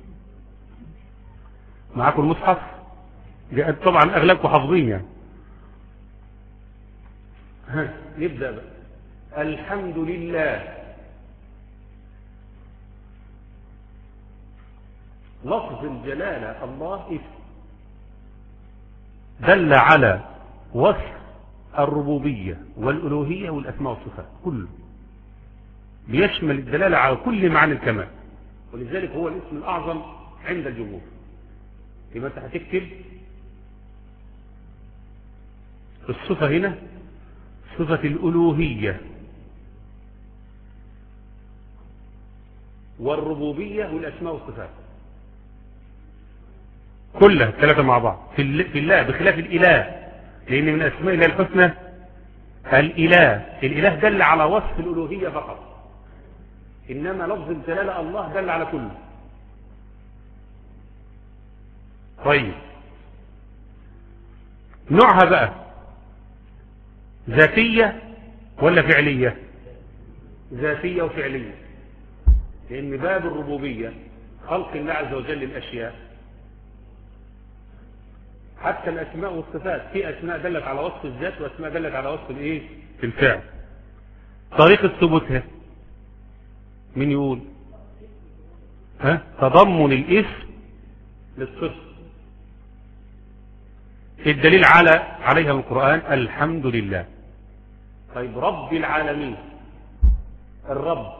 معاكم المصحف؟ طبعا اغلبكم حافظين يعني. ها نبدأ بقى. الحمد لله لفظ الجلالة الله اسم دل على وصف الربوبية والألوهية والأسماء والصفات كله، بيشمل الدلالة على كل معنى الكمال، ولذلك هو الاسم الأعظم عند الجمهور. يبقى انت هتكتب الصفة هنا صفة الألوهية والربوبية والأسماء والصفات كلها الثلاثة مع بعض في الله، بخلاف الإله، لأن من أسماء الله الحسنى الإله. الإله دل على وصف الألوهية فقط، إنما لفظ الجلالة الله دل على كله. طيب نوعها بقى ذاتية ولا فعلية؟ ذاتية وفعلية، لأن باب الربوبية خلق الله عز وجل للأشياء. حتى الأسماء والصفات في أسماء دلت على وصف الذات وأسماء دلت على وصف الإيه الفعل. طريقة ثبوتها مين يقول؟ ها تضمن الاسم للصفة. الدليل على عليها من القرآن الحمد لله. طيب رب العالمين، الرب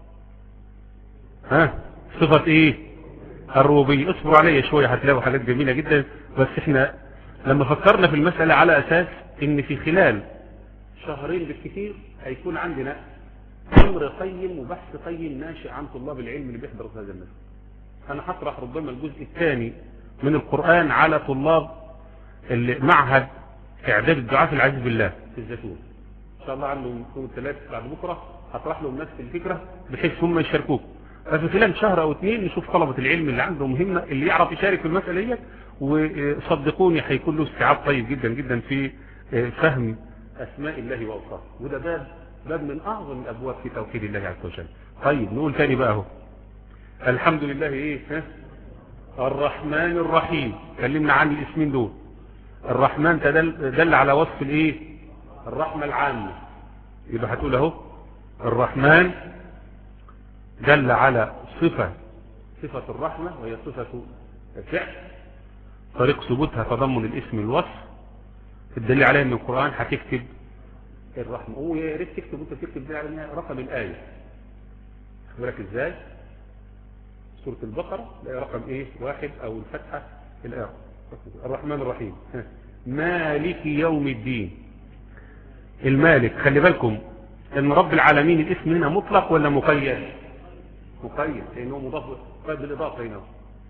ها صفة ايه؟ الربوبية. اصبروا عليا شوية هتلاقوا حاجات جميلة جدا، بس احنا لما فكرنا في المسألة على اساس ان في خلال شهرين بالكثير هيكون عندنا امر قيم وبحث قيم ناشئ عن طلاب العلم اللي بيحضروا في هذا المسجد. انا هطرح ربما الجزء الثاني من القرآن على طلاب المعهد اعداد الدعاة في العزيز بالله في الزيتون. ان شاء الله عندهم يوم الثلاث بعد بكرة هطرح لهم نفس الفكرة بحيث هم يشاركوك. ففي خلال شهر او اثنين نشوف طلبة العلم اللي عندهم مهمة اللي يعرف يشارك في المسألة دي، وصدقوني هيكون له استيعاب طيب جدا جدا في فهم اسماء الله واوصافه، وده باب باب من اعظم الابواب في توحيد الله عز وجل. طيب نقول تاني بقى اهو الحمد لله ايه؟ ها الرحمن الرحيم. كلمنا عن الاسمين دول. الرحمن تدل دل على وصف الايه؟ الرحمة العامة. يبقى هتقول اهو الرحمن دل على صفة صفة الرحمة وهي صفة الفعل، طريق ثبوتها تضمن الاسم الوصف. الدليل عليها من القرآن هتكتب الرحمة، هو يا ريت تكتب وانت تكتب دي على رقم الآية. بالك ازاي؟ سورة البقرة لا رقم ايه؟ واحد او الفتحة الآية. الرحمن الرحيم مالك يوم الدين. المالك خلي بالكم ان رب العالمين الاسم هنا مطلق ولا مقيد؟ مقيد لانه مضاف قيد بالاضافه هنا.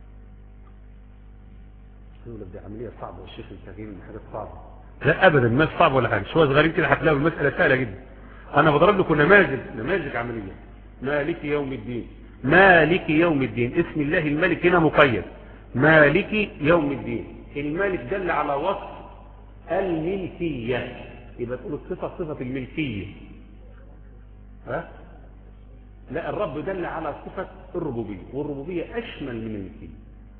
يقول لك دي عمليه صعبه والشيخ الكريم حاجه صعبه. لا ابدا ما صعب ولا حاجه، شويه صغيرين كده هتلاقوا المساله سهله جدا. انا بضرب لكم نماذج نماذج عمليه. مالك يوم الدين، مالك يوم الدين اسم الله الملك هنا مقيد. مالك يوم الدين الملك دل على وصف الملكيه، يبقى تقول الصفه صفه الملكيه. ها لا الرب دل على صفة الربوبية، والربوبية أشمل من الملكية.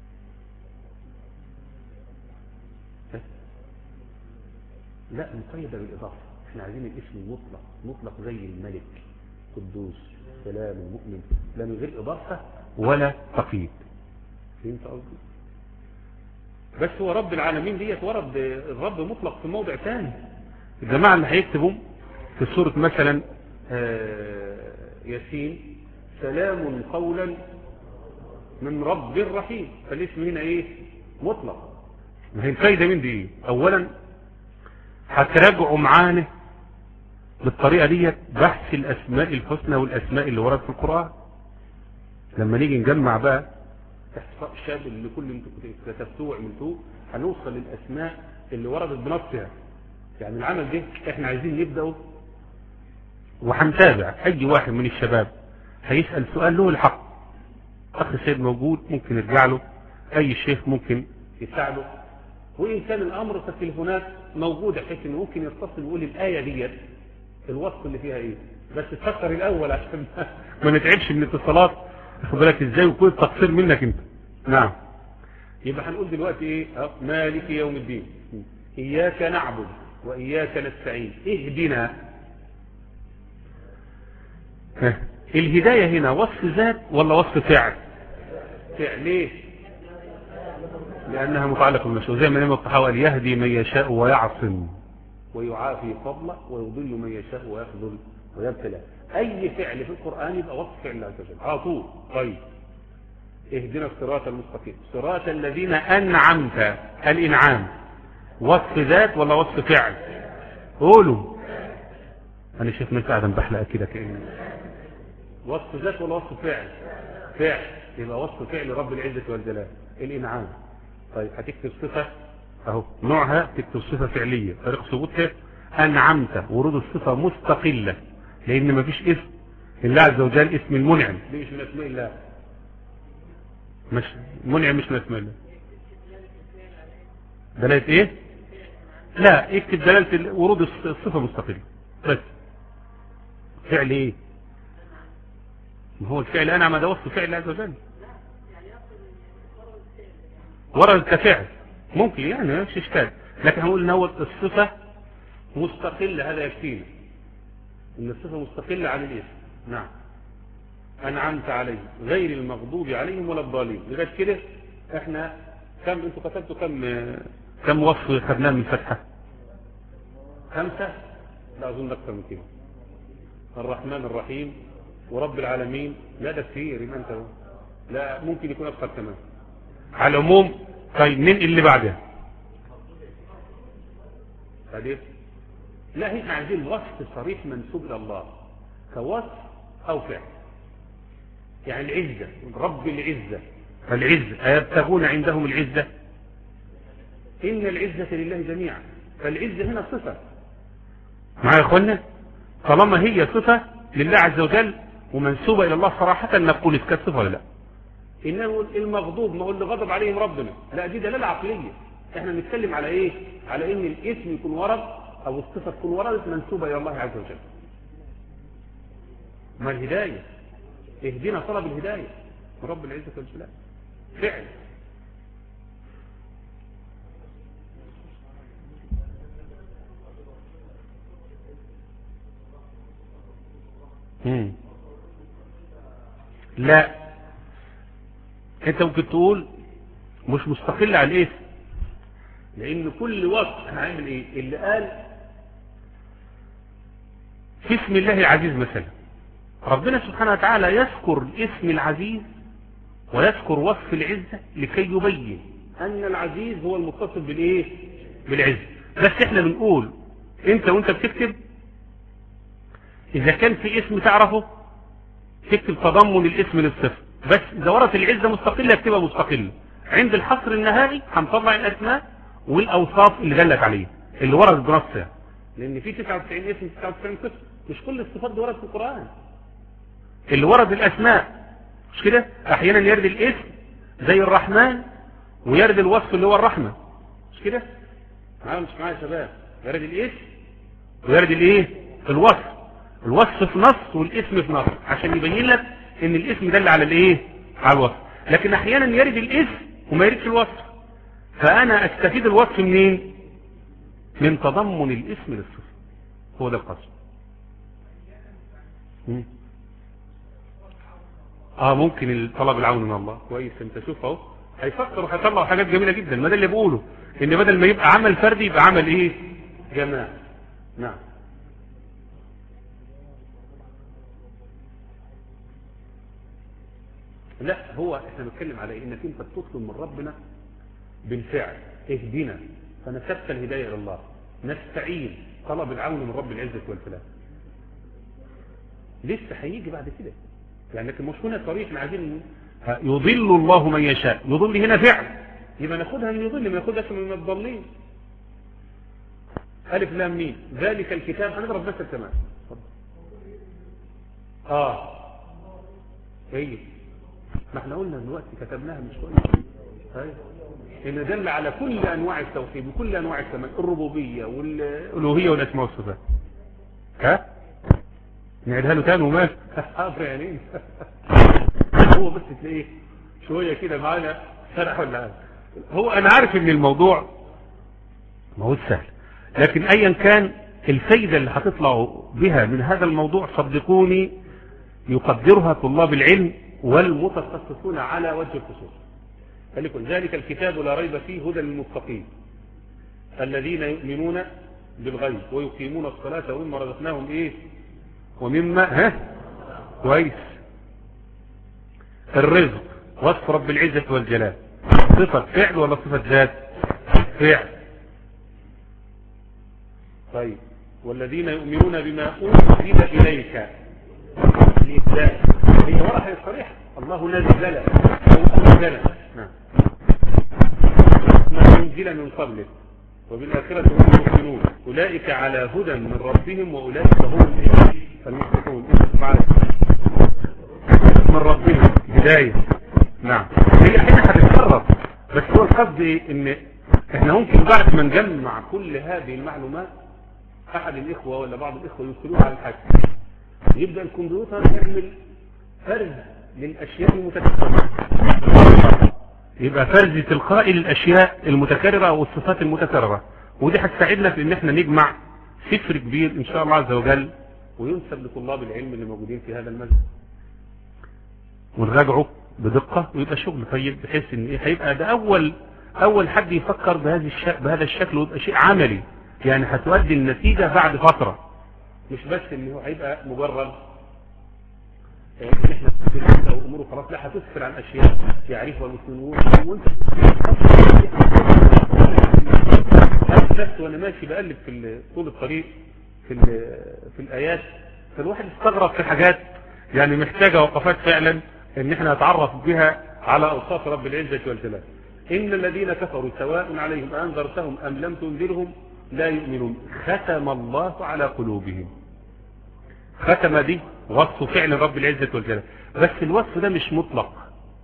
لا مقيدة بالإضافة. احنا عايزين الاسم المطلق مطلق زي الملك قدوس سلام المؤمن، لا من غير إضافة ولا تقييد. فهمت قصدي؟ بس هو رب العالمين ديت ورد الرب مطلق في موضع ثاني. الجماعة اللي هيكتبوا في سورة مثلا آه ياسين سلام قولا من رب رحيم، فالاسم هنا ايه؟ مطلق. ما هي الفايدة من دي ايه؟ اولا هتراجعوا معانا بالطريقة دي بحث الاسماء الحسنى والاسماء اللي وردت في القرآن. لما نيجي نجمع بقى احصاء شامل اللي كل انتوا كتبتوه وعملتوه هنوصل للاسماء اللي وردت بنفسها. يعني العمل ده احنا عايزين نبدأه وهنتابع. اي واحد من الشباب هيسأل سؤال له الحق، اخ سيد موجود ممكن يرجع له، اي شيخ ممكن يساعده، وان كان الامر فالتليفونات موجودة حيث انه ممكن يتصل ويقول الايه ديت الوصف اللي فيها ايه. بس تفكر الاول عشان ما نتعبش من الاتصالات. خد بالك ازاي ويكون التقصير منك انت. نعم يبقى هنقول دلوقتي ايه؟ مالك يوم الدين اياك نعبد واياك نستعين اهدنا. الهداية هنا وصف ذات ولا وصف فعل؟ فعل. ليه؟ لأنها متعلقة بالمشروع، زي ما الإمام الطحاوي قال يهدي من يشاء ويعصم ويعافي فضله ويضل من يشاء ويخذل ويبتلى. أي فعل في القرآن يبقى وصف فعل الله عز وجل على طول. طيب اهدنا الصراط المستقيم صراط الذين أنعمت. الإنعام وصف ذات ولا وصف فعل؟ قولوا. أنا شايف ناس قاعدة بحلقة كده كأنه وصف ذات ولا وصف فعل؟ فعل. يبقى وصف فعل رب العزة والجلال الإنعام. طيب هتكتب صفة اهو نوعها تكتب صفة فعلية طريق ثبوتها أنعمت، ورود الصفة مستقلة لأن ما فيش اسم الله عز وجل اسم المنعم. ليه مش من اسماء الله؟ مش منعم مش من اسماء الله. دلالة ايه؟ لا اكتب دلالة ورود الصفة مستقلة بس. فعل ايه؟ ما هو الفعل أنعم ده وصف فعل الله عز وجل ورد كفعل ممكن يعني مفيش اشكال، لكن هنقول ان هو الصفة مستقلة هذا يكفينا ان الصفة مستقلة عن الاسم. نعم أنعمت عليهم غير المغضوب عليهم ولا الضالين. لغاية كده احنا كم انتوا كتبتوا كم كم وصف خدناه من الفتحة؟ خمسة؟ لا أظن أكثر من كده. الرحمن الرحيم ورب العالمين. لا ده كثير. يبقى انت لا ممكن يكون أكثر كمان. على العموم طيب ننقل اللي بعدها. بعدين لا هي عايزين وصف صريح منسوب إلى الله كوصف أو فعل. يعني العزة رب العزة فالعزة أيبتغون عندهم العزة؟ إن العزة لله جميعا. فالعزة هنا صفة معايا يا أخوانا. طالما هي صفة لله عز وجل ومنسوبة إلى الله صراحة نقول إذا كانت صفة ولا لا. إنه المغضوب نقول له غضب عليهم ربنا، لا دي دلالة عقلية. احنا بنتكلم على ايه؟ على ان الاسم يكون ورد او الصفة تكون وردت منسوبة الى الله عز وجل. ما الهداية اهدنا طلب الهداية من رب العزة والجلال فعل. مم. لا انت ممكن تقول مش مستقل على الاسم، لان كل وصف هنعمل ايه؟ اللي قال في اسم الله العزيز مثلا، ربنا سبحانه وتعالى يذكر الاسم العزيز ويذكر وصف العزة لكي يبين ان العزيز هو المتصف بالايه؟ بالعزة. بس احنا بنقول انت وانت بتكتب اذا كان في اسم تعرفه تكتب تضمن الاسم للصفة، بس اذا وردت العزة مستقلة اكتبها مستقلة. عند الحصر النهائي هنطلع الاسماء والاوصاف اللي دلت عليه اللي ورد بنصها، لان في تسعة وتسعين اسم تسعة وتسعين صفة، مش كل الصفات دي وردت في القرآن. اللي ورد الاسماء مش كده، احيانا يرد الاسم زي الرحمن ويرد الوصف اللي هو الرحمة، مش كده معايا مش معايا يا شباب؟ يرد الاسم ويرد الايه؟ الوصف. الوصف في نص والاسم في نص عشان يبين لك ان الاسم دل على الايه؟ على الوصف. لكن احيانا يرد الاسم وما يردش الوصف، فانا استفيد الوصف منين؟ من تضمن الاسم للصفة. هو ده القصد. اه ممكن طلب العون من الله. كويس، انت شوف اهو هيفكر وهيطلع حاجات جميلة جدا. ما ده اللي بقوله، ان بدل ما يبقى عمل فردي يبقى عمل ايه؟ جماعي. نعم. لا هو احنا بنتكلم على انك انت بتطلب من ربنا بالفعل اهدنا، فنسبت الهدايه الى الله، نستعين طلب العون من رب العزه والفلاح. لسه هيجي بعد كده يعني، لكن مش هنا طريق احنا عايزين يضل الله من يشاء. يضل هنا فعل، يبقى ناخدها من يضل، ما ياخدها من الضالين. الف لام ميم ذلك الكتاب. هنضرب مثل كمان. اه ايه ما احنا قلنا دلوقتي كتبناها مش كويس. طيب ان دل على كل انواع التوحيد وكل انواع الكمال، الربوبيه والالوهيه والاسماء والصفات. ها نعيدها له تاني وما حاضر يعني هو بس تلاقيه شويه كده معانا سرح ولا حاجه. هو انا عارف ان الموضوع ما هو سهل، لكن ايا كان الفايده اللي هتطلعوا بها من هذا الموضوع صدقوني يقدرها طلاب العلم والمتخصصون على وجه الخصوص. فليكن ذلك الكتاب لا ريب فيه هدى للمتقين الذين يؤمنون بالغيب ويقيمون الصلاة ومما رزقناهم ايه ومما ها كويس. الرزق وصف رب العزة والجلال، صفة فعل ولا صفة ذات؟ فعل. طيب والذين يؤمنون بما أنزل إليك الإبداع هي ورقة صريحة، الله نزل أو أنزل نعم ما أنزل من قبله وبالآخرة هم يؤمنون أولئك على هدى من ربهم وأولئك هم المفلحون. من ربهم هداية. نعم هي حين هتتكرر، بس هو القصد ان احنا ممكن بعد ما نجمع كل هذه المعلومات احد الاخوة ولا بعض الاخوة يدخلوها على الحاجة، يبدأ الكمبيوتر يعمل فرز للاشياء المتكررة، يبقى فرز تلقائي للاشياء المتكررة او الصفات المتكررة، ودي هتساعدنا في ان احنا نجمع سفر كبير ان شاء الله عز وجل وينسب لطلاب العلم اللي موجودين في هذا المجلس. ونراجعه بدقة ويبقى شغل طيب، بحيث ان ايه هيبقى ده اول اول حد يفكر بهذا الشكل بهذا الشكل ويبقى شيء عملي، يعني هتؤدي النتيجة بعد فترة، مش بس ان هو هيبقى مجرد ان احنا نسكت او اموره خلاص، لا هتسفر عن اشياء يعرفها المسلمون. وانت بس وانا ماشي بقلب في طول الطريق في في الايات، فالواحد استغرب في حاجات يعني محتاجه وقفات فعلا ان احنا نتعرف بها على اوصاف رب العزه والجلال. ان الذين كفروا سواء عليهم انذرتهم ام لم تنذرهم لا يؤمنون ختم الله على قلوبهم. ختم دي وصف فعل رب العزه والجلال، بس الوصف ده مش مطلق.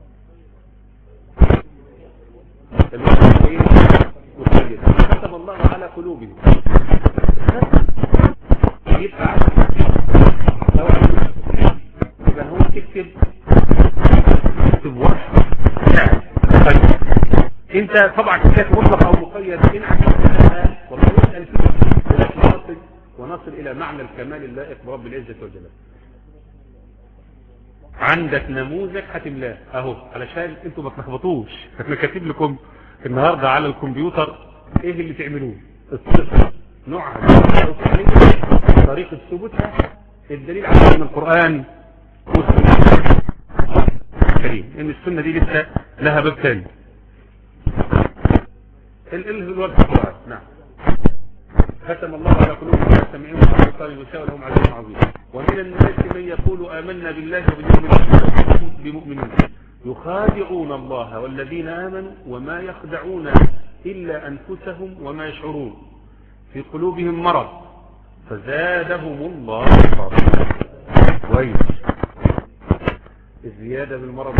الوصف ايه؟ ختم الله على قلوبهم. يبقى يبقى هو تكتب تكتب وصف يعني. طيب انت طبعا كتاب مطلق او مقيد ان عكسها والله يسأل فيه، ولكن نصل ونصل الى معنى الكمال اللائق برب العزة والجلال. عندك نموذج هتملاه اهو علشان انتوا ما تلخبطوش. احنا كاتب لكم النهارده على الكمبيوتر ايه اللي تعملوه، الصفه نوعها طريقه ثبوتها، الدليل على من القران والسنه الكريم، ان السنه دي لسه لها باب ثاني. الوقت القران نعم. ختم الله على قلوبهم وعلى سمعهم وعلى ابصارهم غشاوة لهم عذاب عظيم. ومن الناس من يقول آمنا بالله وباليوم الآخر بمؤمنين يخادعون الله والذين آمنوا وما يخدعون إلا أنفسهم وما يشعرون في قلوبهم مرض فزادهم الله مرضا. كويس. الزيادة بالمرض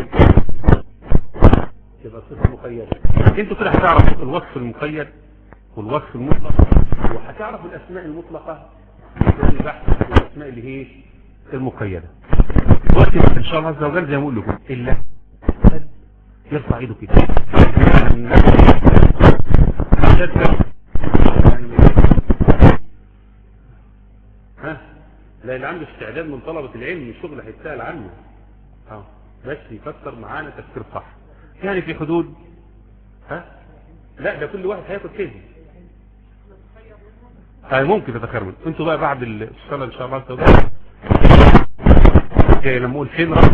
تبقى صفة مقيدة. انتوا كده هتعرفوا الوصف المقيد والوصف المطلق، وهتعرف الأسماء المطلقة في البحث والأسماء اللي هي المقيدة. دلوقتي إن شاء الله عز وجل زي ما أقول لكم إلا يرفع إيده كده ها لا اللي عنده استعداد من طلبة العلم الشغل هيتسأل عنه اه بس يفكر معانا تفكير صح، يعني في حدود ها لا ده كل واحد هياخد كده. هاي ممكن تتخرج انتوا بقى بعد الصلاة ان شاء الله عز وجل جاي لما اقول فين رأس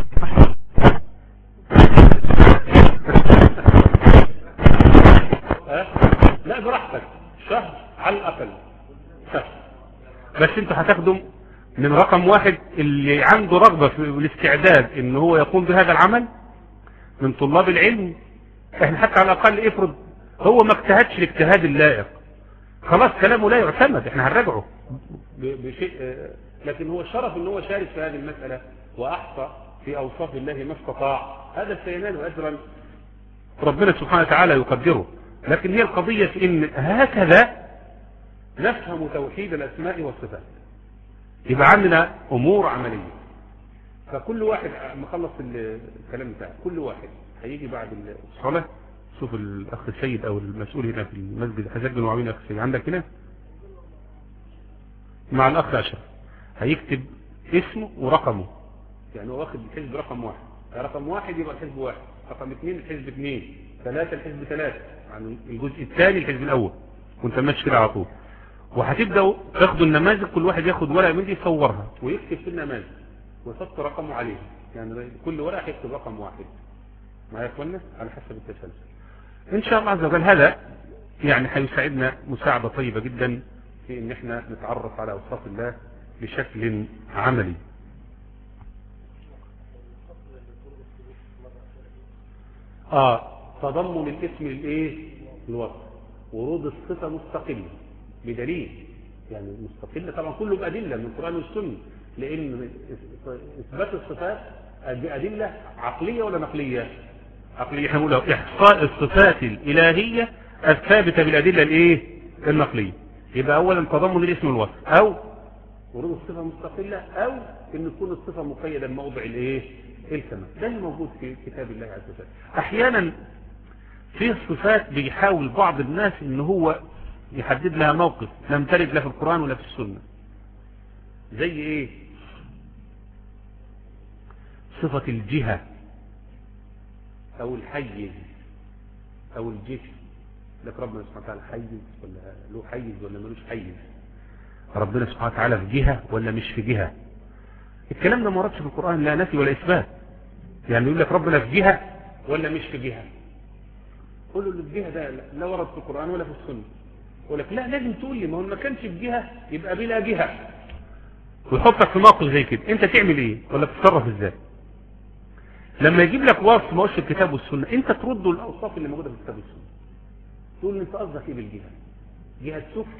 لا براحتك شهر على الاقل شهر، بس انتوا هتاخدوا من رقم واحد اللي عنده رغبة في الاستعداد ان هو يقوم بهذا العمل من طلاب العلم. احنا حتى على الاقل افرض هو ما اجتهدش الاجتهاد اللائق خلاص كلامه لا يعتمد، احنا هنراجعه بشيء، لكن هو شرف ان هو شارك في هذه المسألة واحصى في اوصاف الله ما استطاع، هذا سينال اجرا ربنا سبحانه وتعالى يقدره. لكن هي القضية في ان هكذا نفهم توحيد الاسماء والصفات، يبقى عندنا امور عملية. فكل واحد مخلص الكلام بتاعه كل واحد هيجي بعد الصلاة، شوف الاخ السيد او المسؤول هنا في المسجد هسجل معاوين اخ السيد عندك هنا مع الاخ اشرف هيكتب اسمه ورقمه، يعني هو واخد الحزب رقم واحد، رقم واحد يبقى الحزب واحد، رقم اثنين الحزب اثنين، ثلاثة الحزب ثلاثة، يعني الجزء الثاني الحزب الاول، وانت ماشي كده على طول. وهتبداوا تاخدوا النماذج، كل واحد ياخد ورقه من دي يصورها ويكتب في النماذج ويحط رقمه عليها، يعني كل ورقه يكتب رقم واحد معايا يا اخوانا على حسب التسلسل ان شاء الله عز وجل. هذا يعني هيساعدنا مساعدة طيبة جدا في ان احنا نتعرف على اوصاف الله بشكل عملي. اه تضمن الاسم للايه الوصف، ورود الصفة مستقلة بدليل، يعني مستقلة طبعا كله بأدلة من القرآن والسنة، لان اثبات الصفات بأدلة عقلية ولا نقلية؟ عقلية. احنا بنقول احصاء الصفات الالهية الثابتة بالادلة الايه النقلية. يبقى اولا تضمن الاسم والوصف، او ورود الصفة مستقلة، او ان تكون الصفة مقيدة بموضع الايه الكمال. ده اللي موجود في كتاب الله عز وجل. احيانا في الصفات بيحاول بعض الناس ان هو يحدد لها موقف لم ترد لا في القرآن ولا في السنة. زي ايه؟ صفة الجهة او الحيز او الجسم. لك ربنا سبحانه وتعالى حيز ولا له حيز ولا ملوش حيز؟ ربنا سبحانه وتعالى في جهة ولا مش في جهة؟ الكلام ده ما وردش في القرآن، لا نفي ولا إثبات. يعني يقول لك ربنا في جهة ولا مش في جهة؟ قول له اللي في جهة ده لا ورد في القرآن ولا في السنة. يقول لك لا لازم تقول لي ما هو ما كانش في جهة يبقى بلا جهة، ويحطك في موقف زي كده. انت تعمل ايه ولا تتصرف ازاي لما يجيب لك وصف ما هوش الكتاب والسنة؟ انت ترد الاوصاف اللي موجودة في الكتاب والسنة، تقول انت قصدك ايه بالجهة؟ جهة سفل؟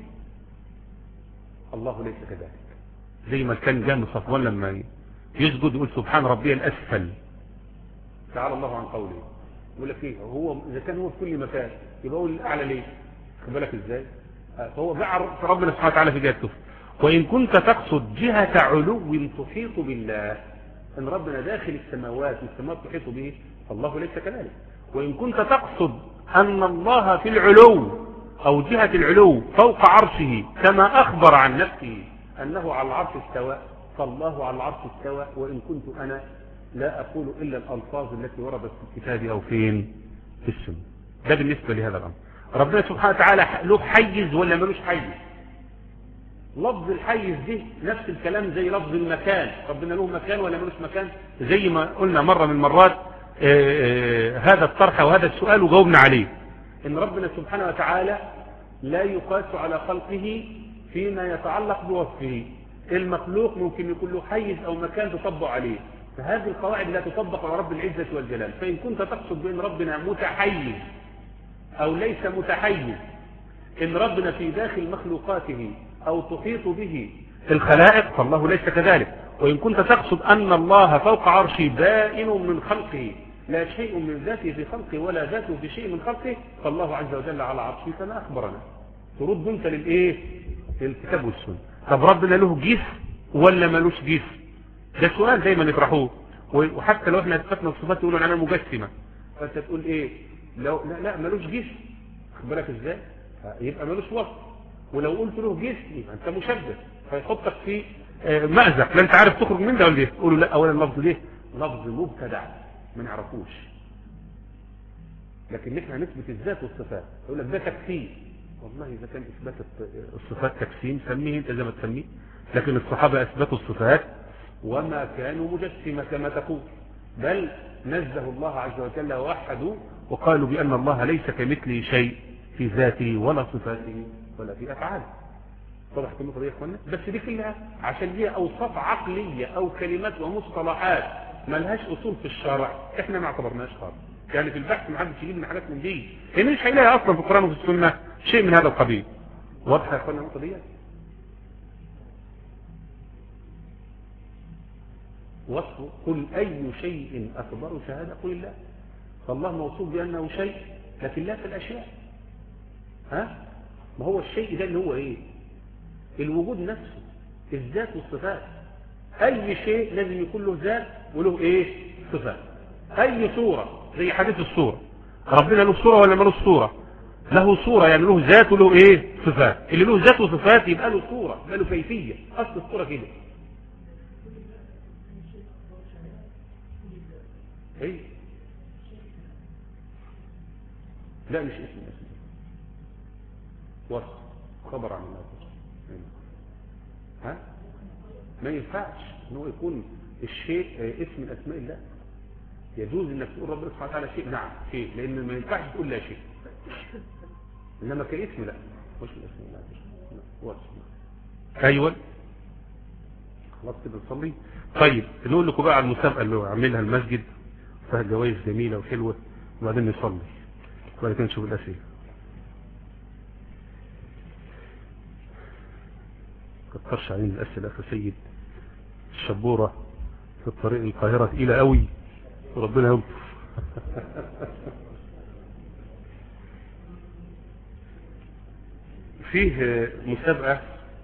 الله ليس كذلك. زي ما كان جهم صفوان لما يسجد يقول سبحان ربي الاسفل، تعالى الله عن قوله. يقول لك ايه هو اذا كان هو في كل مكان يبقى هو الاعلى ليه؟ خد بالك ازاي؟ فهو باع ربنا سبحانه وتعالى في جهة سفل. وان كنت تقصد جهة علو تحيط بالله، ان ربنا داخل السماوات والسماوات تحيط به، فالله ليس كذلك. وان كنت تقصد ان الله في العلو او جهة العلو فوق عرشه كما اخبر عن نفسه انه على العرش استوى، فالله على العرش استوى. وان كنت انا لا اقول الا الالفاظ التي وردت في الكتاب او فين في السنة. ده بالنسبة لهذا الامر. ربنا سبحانه وتعالى له حيز ولا ملوش حيز؟ لفظ الحيز دي نفس الكلام زي لفظ المكان. ربنا له مكان ولا ملوش مكان؟ زي ما قلنا مرة من المرات آآ آآ هذا الطرح وهذا السؤال وجاوبنا عليه، ان ربنا سبحانه وتعالى لا يقاس على خلقه فيما يتعلق بوصفه. المخلوق ممكن يكون له حيز او مكان تطبق عليه، فهذه القواعد لا تطبق على رب العزة والجلال. فإن كنت تقصد بأن ربنا متحيز أو ليس متحيز، إن ربنا في داخل مخلوقاته أو تحيط به الخلائق، فالله ليس كذلك. وإن كنت تقصد أن الله فوق عرشه بائن من خلقه، لا شيء من ذاته في خلقه ولا ذاته في شيء من خلقه، فالله عز وجل على عرشه كما أخبرنا. ترد أنت للإيه؟ للكتاب والسنة. طب ربنا له جسم ولا ملوش جسم؟ ده سؤال دايما يطرحوه. وحتى لو احنا اثبتنا الصفات يقولوا انا مجسمه، فانت تقول ايه؟ لو لا, لا ملوش جسم، خد بالك ازاي؟ يبقى ملوش وصف. ولو قلت له جسم يبقى انت مشبه، فيحطك في مأزق لا انت عارف تخرج من ده ولا ايه؟ تقولوا لا اولا اللفظ ده لفظ مبتدع ما نعرفوش، لكن احنا نثبت الذات والصفات. يقول لك ده تكسيم. والله اذا كان اثبات الصفات تكسيم سميه انت زي ما تسميه، لكن الصحابه اثبتوا الصفات وما كانوا مجسمة كما تقول، بل نزه الله عز وجل ووحدوا وقالوا بأن الله ليس كمثله شيء في ذاته ولا صفاته ولا في أفعاله. طبعا النقطة دي يا اخوانا، بس دي كلها عشان هي أوصاف عقلية أو كلمات ومصطلحات ما لهاش أصول في الشرع، احنا ما اعتبرناش خالص. يعني في البحث ما حدش يجيب لنا حاجات من دي، هي مش هيلاقي أصلا في القرآن وفي السنة شيء من هذا القبيل. واضحة يا اخوانا النقطة دي؟ وصفه قل أي شيء أكبر شهادة قل الله. فالله موصوف بأنه شيء لكن لا في الأشياء. ها؟ ما هو الشيء ده اللي هو إيه؟ الوجود نفسه، الذات والصفات. أي شيء لازم يكون له ذات وله إيه؟ صفات. أي صورة زي حديث الصورة، ربنا له صورة ولا ملوش صورة؟ له صورة يعني له ذات وله إيه؟ صفات. اللي له ذات وصفات يبقى له صورة، يبقى له كيفية. أصل الصورة كده. ايه؟ لا مش اسم اسم وصف خبر عن الله. ها؟ ما ينفعش انه يكون الشيء اسم من اسماء الله. يجوز انك تقول ربنا سبحانه وتعالى شيء، نعم شيء، لان ما ينفعش تقول لا شيء. انما كاسم لا، مش الاسم لا وصف. ايوه خلاص كده نصلي. طيب نقول لكم بقى على المسابقه اللي عاملها المسجد، فيها جوائز جميلة وحلوة، وبعدين نصلي وبعد كده نشوف الأسئلة. كترش علينا الأسئلة أخي سيد. الشبورة في الطريق القاهرة تقيلة قوي وربنا يلطف. فيه مسابقة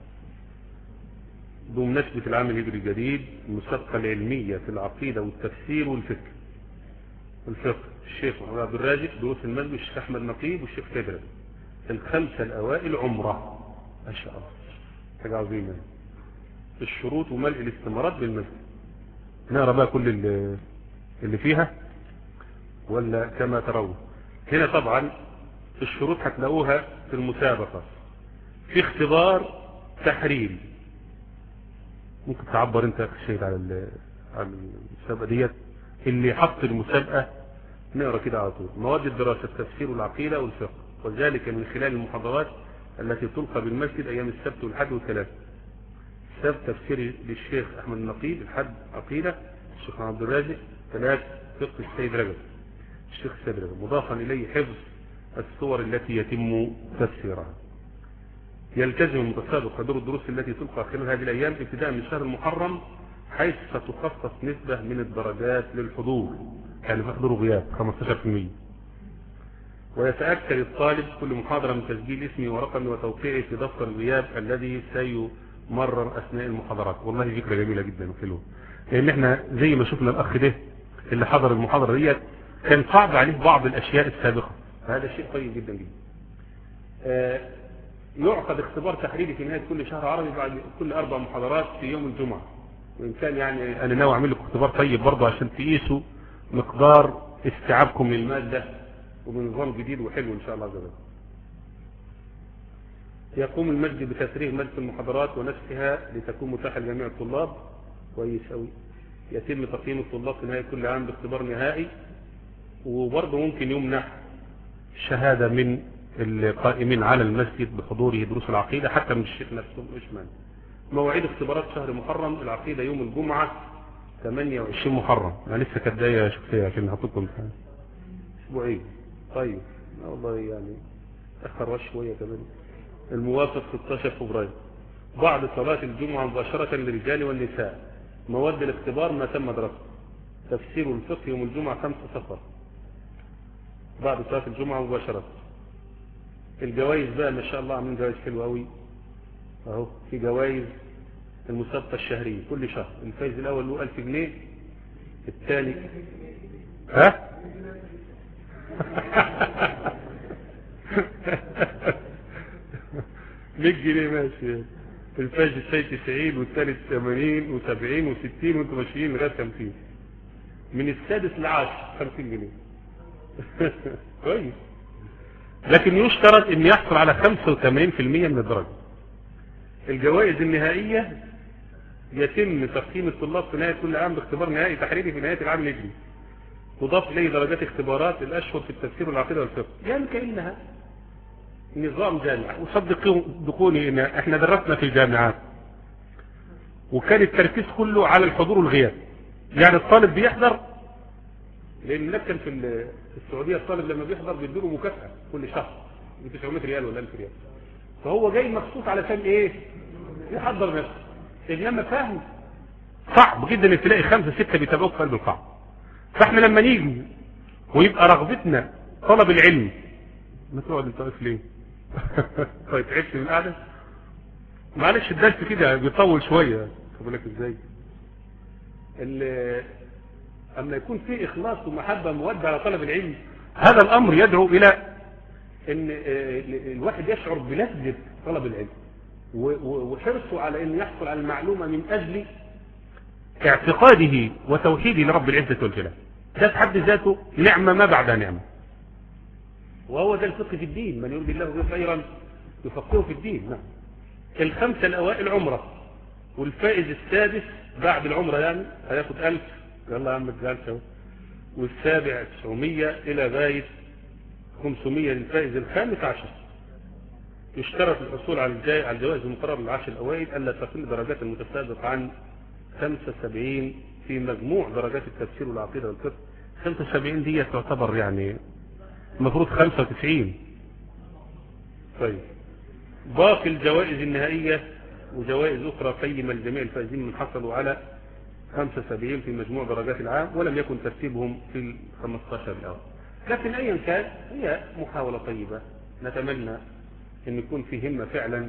بمناسبة العام الهجري الجديد، المسابقة العلمية في العقيدة والتفسير والفكر. الفقه الشيخ محمد عبد الرازق، دروس المسجد الشيخ احمد نقيب والشيخ كدر. الخمسه الاوائل عمره ما شاء الله، حاجه عظيمه. الشروط وملء الاستمارات بالمسجد. نقرا بقى كل اللي, اللي فيها ولا كما ترون. هنا طبعا الشروط هتلاقوها في المسابقة، في اختبار تحريري. ممكن تعبر انت شيء على على المسابقة ديت. اللي حط المسابقة نقرأ كده على طول: مواد الدراسة التفسير والعقيدة والفقه، وذلك من خلال المحاضرات التي تلقى بالمسجد أيام السبت والحد والثلاث. السبت تفسير للشيخ أحمد النقيب، الحد عقيدة الشيخ عبد الرازق، ثلاث فقه السيد رجب الشيخ السيد رجب، مضافا إليه حفظ الصور التي يتم تفسيرها. يلتزم المتسابق حضور الدروس التي تلقى خلال هذه الأيام ابتداء من شهر المحرم، حيث ستخصص نسبة من الدرجات للحضور، يعني في حضور غياب خمسة عشر بالمئة. ويتأكد الطالب كل محاضرة من تسجيل اسمه ورقمه وتوقيعه في دفتر الغياب الذي سيمرر أثناء المحاضرات. والله فكرة جميلة جدا وحلوة، لأن احنا زي ما شفنا الأخ ده اللي حضر المحاضرة ديت كان صعب عليه بعض الأشياء السابقة، فهذا شيء طيب جدا جدا. آه يعقد اختبار تحريري في نهاية كل شهر عربي بعد كل أربع محاضرات في يوم الجمعة. وإن كان يعني أنا ناوي أعمل لكم اختبار طيب برضه عشان تقيسوا مقدار استيعابكم للمادة وبنظام جديد وحلو إن شاء الله عز وجل. يقوم المسجد بتفريغ مجلس المحاضرات ونسخها لتكون متاحة لجميع الطلاب. كويس أوي. يتم تقييم الطلاب في نهاية كل عام باختبار نهائي، وبرضه ممكن يمنح شهادة من القائمين على المسجد بحضوره دروس العقيدة حتى من الشيخ نفسه مش مانع. مواعيد اختبارات شهر محرم العقيدة يوم الجمعة ثمانية وعشرين محرم. أنا لسه كداية شخصية عشان نحطكم امتحان أسبوعين. طيب والله يعني أخر شوية كمان. الموافق ستة عشر فبراير بعد صلاة الجمعة مباشرة للرجال والنساء. مواد الاختبار ما تم درسه: تفسير الفقه يوم الجمعة خمسة صفر بعد صلاة الجمعة مباشرة. الجوائز بقى ما شاء الله عاملين جوائز حلوة قوي اهو. في جوائز المسابقة الشهرية كل شهر. الفايز الأول له ألف جنيه، الثاني ها مية جنيه ماشي. الفايز الثاني تسعين والثالث ثمانين وسبعين وستين وانتم ماشيين لغاية خمسين. من السادس لعاشر خمسين جنيه. كويس. لكن يشترط ان يحصل على خمسة وثمانين بالمئة من الدرجة. الجوائز النهائية يتم تقييم الطلاب في نهاية كل عام باختبار نهائي تحريري في نهاية العام الهجري، تضاف إليه درجات اختبارات الأشهر في التفسير والعقيدة والفقه. يعني كأنها نظام جامعة. وصدقوني ان احنا درسنا في الجامعات وكان التركيز كله على الحضور والغياب. يعني الطالب بيحضر، لان لكن في السعودية الطالب لما بيحضر بيديله مكافأة كل شهر ب تسعمائة ريال ولا ألف ريال، فهو جاي مخصوص علشان ايه؟ يحضر نفسه. انما فاهم صعب جدا ان تلاقي خمسة ستة بيتابعوك في قلب القاعة. فاحنا لما نيجي ويبقى رغبتنا طلب العلم، ما تقعد انت واقف ليه؟ طيب تعبت من القعده؟ معلش الدرس كده بيطول شويه. خد بالك ازاي؟ اما يكون في اخلاص ومحبه مودة على طلب العلم، هذا الامر يدعو الى ان الواحد يشعر بلذة طلب العلم وحرصه على ان يحصل على المعلومه من اجل اعتقاده وتوحيده لرب العزه والجلال. ده في حد ذاته نعمه ما بعدها نعمه. وهو ده الفقه في الدين، من يريد الله به خيرا يفقهه في الدين. نعم. الخمسه الاوائل عمره، والفائز السادس بعد العمره يعني هياخد ألف. يلا يا عم الجالس اهو. والسابع تسعمية الى غايه خمسمية للفائز الخامس عشر. يشترط الحصول على الجوائز المقررة للعشر الاوائل الا تقل درجات المتسابق عن خمسة وسبعين في مجموع درجات التفسير والعقيده والفقه. خمسة وسبعين دي تعتبر يعني المفروض خمسة وتسعين. طيب باقي الجوائز النهائية وجوائز أخرى قيمة لجميع الفائزين من حصلوا على خمسة وسبعين في مجموع درجات العام ولم يكن ترتيبهم في ال خمسة عشر الأول. لكن أيا كان هي محاولة طيبة. نتمنى أن يكون في همة فعلا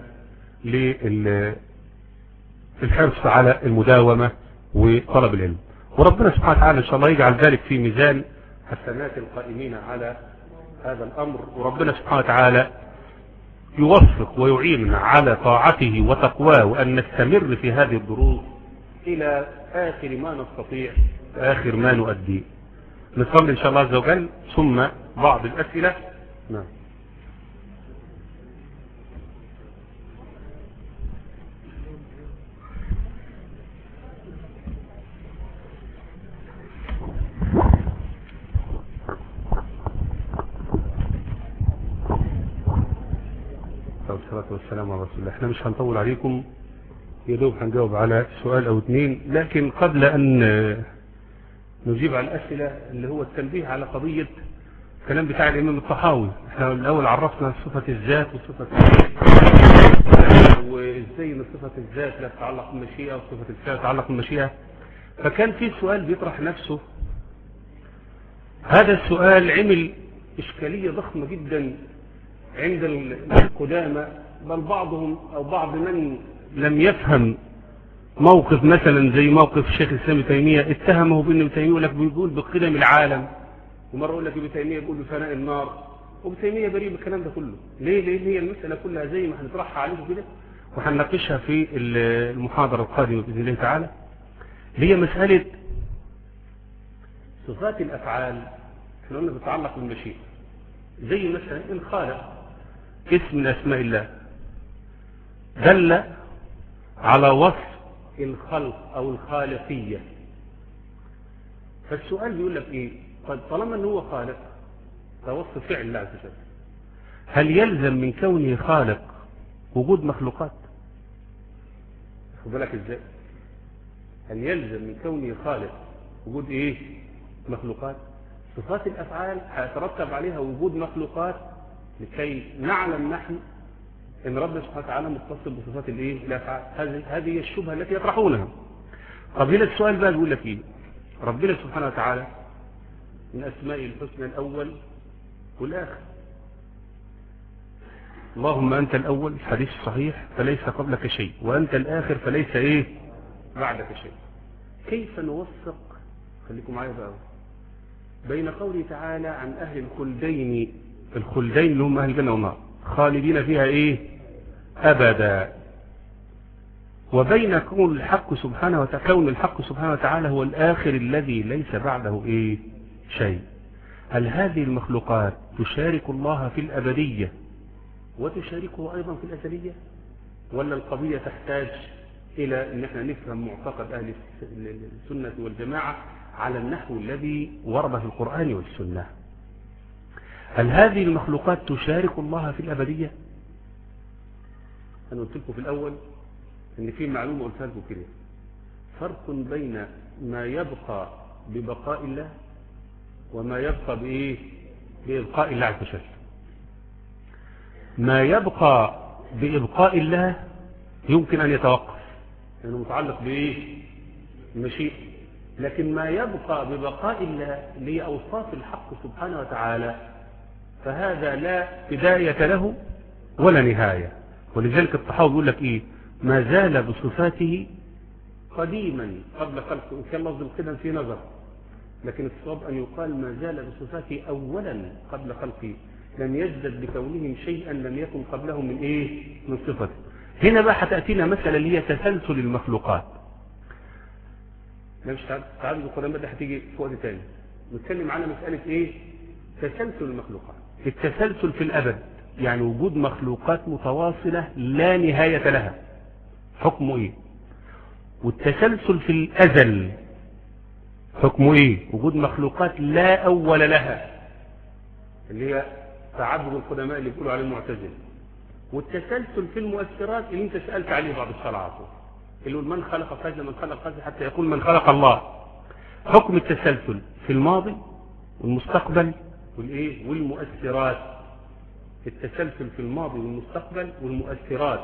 للحرص على المداومة وطلب العلم، وربنا سبحانه وتعالى إن شاء الله يجعل ذلك في ميزان حسنات القائمين على هذا الأمر، وربنا سبحانه وتعالى يوفق ويعيننا على طاعته وتقواه، وأن نستمر في هذه الدروس إلى آخر ما نستطيع، آخر ما نؤدي. نصلي إن شاء الله عز وجل ثم بعض الأسئلة. نعم. والصلاة والسلام على رسول الله. احنا مش هنطول عليكم، يا دوب هنجاوب على سؤال او اثنين، لكن قبل ان نجيب على الاسئله اللي هو التنبيه على قضيه الكلام بتاع الامام الطحاوي. احنا الاول عرفنا صفه الذات وصفه وازاي ان صفه الذات لا تتعلق بالمشيئه وصفه الفعل تتعلق بالمشيئه. فكان في سؤال بيطرح نفسه، هذا السؤال عمل اشكاليه ضخمه جدا عند القدامى، بل بعضهم او بعض من لم يفهم موقف مثلا زي موقف الشيخ الاسلام ابن تيميه، اتهمه بان ابن تيميه يقول لك بيقول بقدم العالم، ومره يقول لك ابن تيميه بيقول بفناء النار، وابن تيميه بريء من الكلام ده كله. ليه؟ لان هي المساله كلها زي ما هنطرحها عليكم كده وهنناقشها في المحاضره القادمه باذن الله تعالى، هي مساله صفات الافعال. احنا قلنا بتتعلق بالمشيئه، زي مثلا الخالق اسم من اسماء الله دل على وصف الخلق او الخالقيه. فالسؤال بيقول لك ايه؟ طيب طالما ان هو خالق ده وصف فعل الله عز وجل، هل يلزم من كونه خالق وجود مخلوقات؟ خد بالك ازاي؟ هل يلزم من كونه خالق وجود ايه؟ مخلوقات. صفات الافعال هيترتب عليها وجود مخلوقات لكي نعلم نحن ان ربنا سبحانه وتعالى متصل بصفات الايه؟ الافعال. هذه هذه الشبهه التي يطرحونها. طب هنا السؤال بقى بيقول لك ايه؟ ربنا سبحانه وتعالى من اسمائه الحسنى الاول والاخر. اللهم انت الاول الحديث الصحيح فليس قبلك شيء، وانت الاخر فليس ايه؟ بعدك شيء. كيف نوثق، خليكم معايا بقى، بين قوله تعالى عن اهل الخلدين، الخلدين اللي هم اهل الجنه والنار خالدين فيها ايه؟ ابدا، وبين كون الحق سبحانه وتعالى كون الحق سبحانه وتعالى هو الاخر الذي ليس بعده ايه؟ شيء. هل هذه المخلوقات تشارك الله في الابديه وتشاركه ايضا في الازليه، ولا القضيه تحتاج الى ان احنا نفهم معتقد اهل السنه والجماعه على النحو الذي ورد في القرآن والسنة؟ هل هذه المخلوقات تشارك الله في الأبدية؟ أنا قلت لكم في الأول إن في معلومة قلتها لكم كده، فرق بين ما يبقى ببقاء الله وما يبقى بإيه؟ بإبقاء الله عز وجل. ما يبقى بإبقاء الله يمكن أن يتوقف لأنه يعني متعلق بإيه؟ المشيئة. لكن ما يبقى ببقاء الله اللي هي أوصاف الحق سبحانه وتعالى فهذا لا بداية له ولا نهاية. ولذلك الطحاوي يقول لك إيه؟ ما زال بصفاته قديما قبل خلقه، إن كان لفظ القدم في نظر، لكن الصواب أن يقال ما زال بصفاته أولا قبل خلقه، لم يزدد بكونهم شيئا لم يكن قبله من إيه؟ من صفته. هنا بقى هتأتينا مسألة اللي هي تسلسل المخلوقات. مش تعالوا القدامى ده هتيجي في وقت تاني نتكلم على مسألة ايه؟ تسلسل المخلوقات. التسلسل في الأبد يعني وجود مخلوقات متواصلة لا نهاية لها، حكمه ايه؟ والتسلسل في الأزل حكمه ايه؟ وجود مخلوقات لا أول لها اللي هي تعدد القدماء اللي بيقولوا عليه المعتزلة. والتسلسل في المؤثرات اللي انت سألت عليه بعد الصلاة، اللي يقول من خلق كذا من خلق كذا حتى يقول من خلق الله. حكم التسلسل في الماضي والمستقبل والايه؟ والمؤثرات. التسلسل في الماضي والمستقبل والمؤثرات،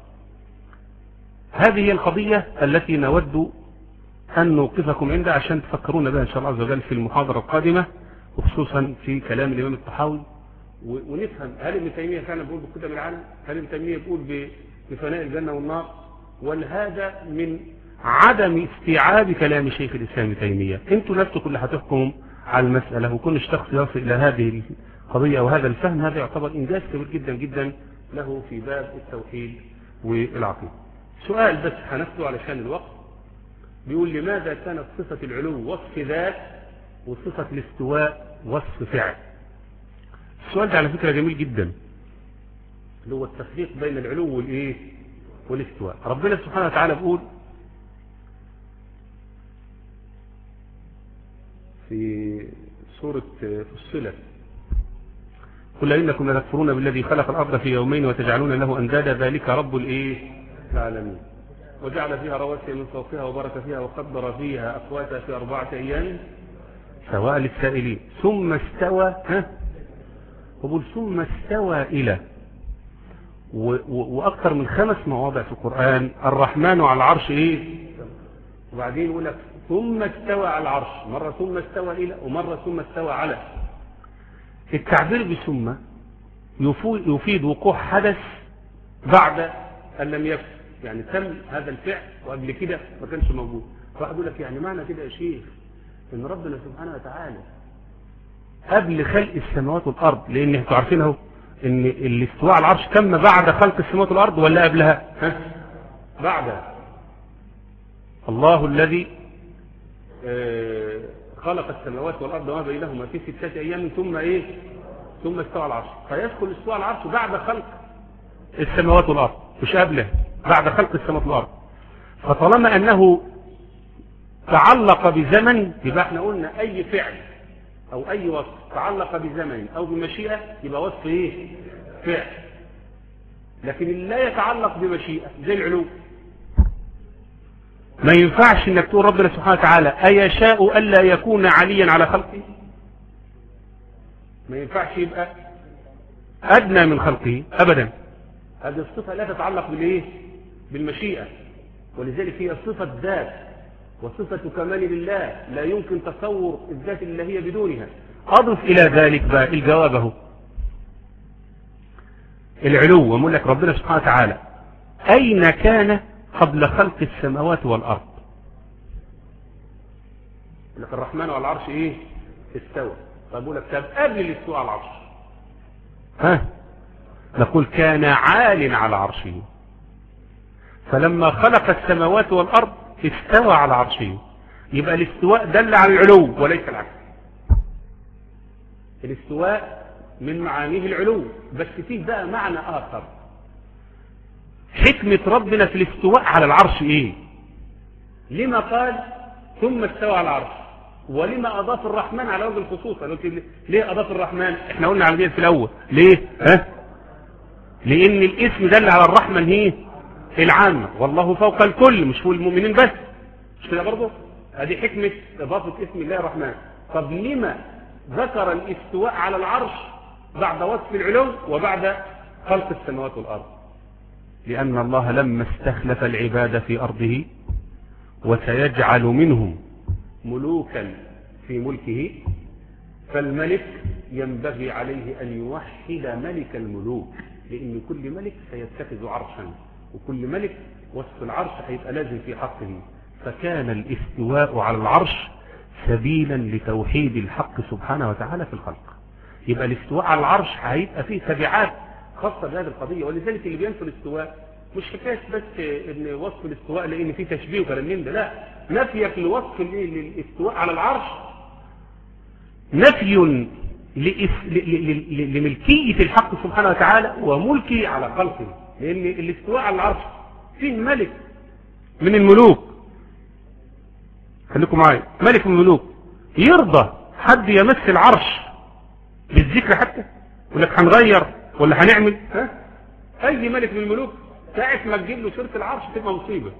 هذه هي القضية التي نود أن نوقفكم عندها عشان تفكرونا بها إن شاء الله عز وجل في المحاضرة القادمة، وخصوصا في كلام الإمام الطحاوي، ونفهم هل ابن تيمية كان بيقول بقدم العالم؟ هل ابن تيمية بيقول بفناء الجنة والنار؟ وهذا من عدم استيعاب كلام شيخ الإسلام ابن تيمية. انتوا نفسكم اللي هتحكموا على المسألة، وكل شخص يصل إلى هذه القضية وهذا الفهم، هذا يعتبر إنجاز كبير جدا جدا له في باب التوحيد والعقيدة. سؤال بس هناخده علشان الوقت، بيقول لماذا كانت صفة العلو وصف ذات وصفة الاستواء وصف فعل. السؤال ده على فكرة جميل جدا، اللي هو التفريق بين العلو والايه والاستواء. ربنا سبحانه وتعالى بيقول في سورة فصلت: قل إنكم لتكفرون بالذي خلق الأرض في يومين وتجعلون له أندادا ذلك رب الايه العالمين وجعل فيها رواسي من فوقها وبارك فيها وقدر فيها أقواتها في أربعة أيام سواء للسائلين ثم استوى ها وقل ثم استوى إلى وأكثر من خمس مواضع في القرآن الرحمن على العرش إيه، وبعدين يقول لك ثم استوى على العرش، مرة ثم استوى إلى ومرة ثم استوى على. التعبير بثم يفيد وقوع حدث بعد أن لم يكن، يعني تم هذا الفعل وقبل كده ما كانش موجود. فواحد يقول لك يعني معنى كده يا شيخ ان ربنا سبحانه وتعالى قبل خلق السماوات والارض، لان انتوا عارفين اهو ان الاستواء على العرش تم بعد خلق السماوات والارض ولا قبلها؟ ها بعدها. الله الذي خلق السماوات والارض وما بينهما في ستة ايام ثم ايه ثم استوى على العرش، فيدخل الاستواء على العرش بعد خلق السماوات والارض مش قبله، بعد خلق السماوات والارض. فطالما انه تعلق بزمن يبقى احنا قلنا اي فعل او اي وصف تعلق بزمن او بمشيئة يبقى وصف ايه فعل. لكن اللي لا يتعلق بمشيئة زي العلو، ما ينفعش انك تقول ربنا سبحانه وتعالى ايشاء الا يكون عليا على خلقه، ما ينفعش يبقى ادنى من خلقه ابدا. هذه الصفة لا تتعلق بالايه بالمشيئة، ولذلك هي صفة ذات وصفة كمال لله لا يمكن تصور الذات اللي هي بدونها. اضف الى ذلك بقى الجواب اهو العلو، ومقول لك ربنا سبحانه وتعالى اين كان قبل خلق السماوات والارض؟ لك الرحمن على العرش ايه استوى. طب اقول لك طب قبل الاستواء على العرش ها نقول كان عال على عرشه، فلما خلق السماوات والارض استوى على عرشه. يبقى الاستواء دل على العلو وليس العكس. الاستواء من معانيه العلو، بس فيه بقى معنى اخر. حكمة ربنا في الاستواء على العرش ايه؟ لما قال ثم استوى على العرش، ولما اضاف الرحمن على وجه الخصوص؟ ليه اضاف الرحمن؟ احنا قلنا على في الاول ليه ها لان الاسم دل على الرحمة هي العامة، والله فوق الكل مش فوق المؤمنين بس، مش كده برضه؟ هذه حكمة اضافة اسم الله الرحمن. طب لما ذكر الاستواء على العرش بعد وصف العلو وبعد خلق السماوات والارض؟ لان الله لما استخلف العباد في ارضه وسيجعل منهم ملوكا في ملكه، فالملك ينبغي عليه ان يوحد ملك الملوك، لان كل ملك سيتخذ عرشا وكل ملك وصف العرش هيبقى لازم في حقه. فكان الاستواء على العرش سبيلا لتوحيد الحق سبحانه وتعالى في الخلق. يبقى الاستواء على العرش هيبقى فيه تبعات خاصة بهذه القضية. ولذلك اللي بينفي الاستواء مش حكاية بس ان وصف الاستواء لان فيه تشبيه وكلام من ده، لا، نفيك لوصف الاستواء على العرش نفي لملكية الحق سبحانه وتعالى وملكه على خلقه. لان الاستواء على العرش فيه ملك من الملوك، خليكم معايا، ملك من الملوك يرضى حد يمس العرش بالذكر حتى؟ يقول لك هنغير ولا هنعمل؟ ها اي ملك من الملوك ساعة ما تجيب له سيرة العرش تبقى مصيبة.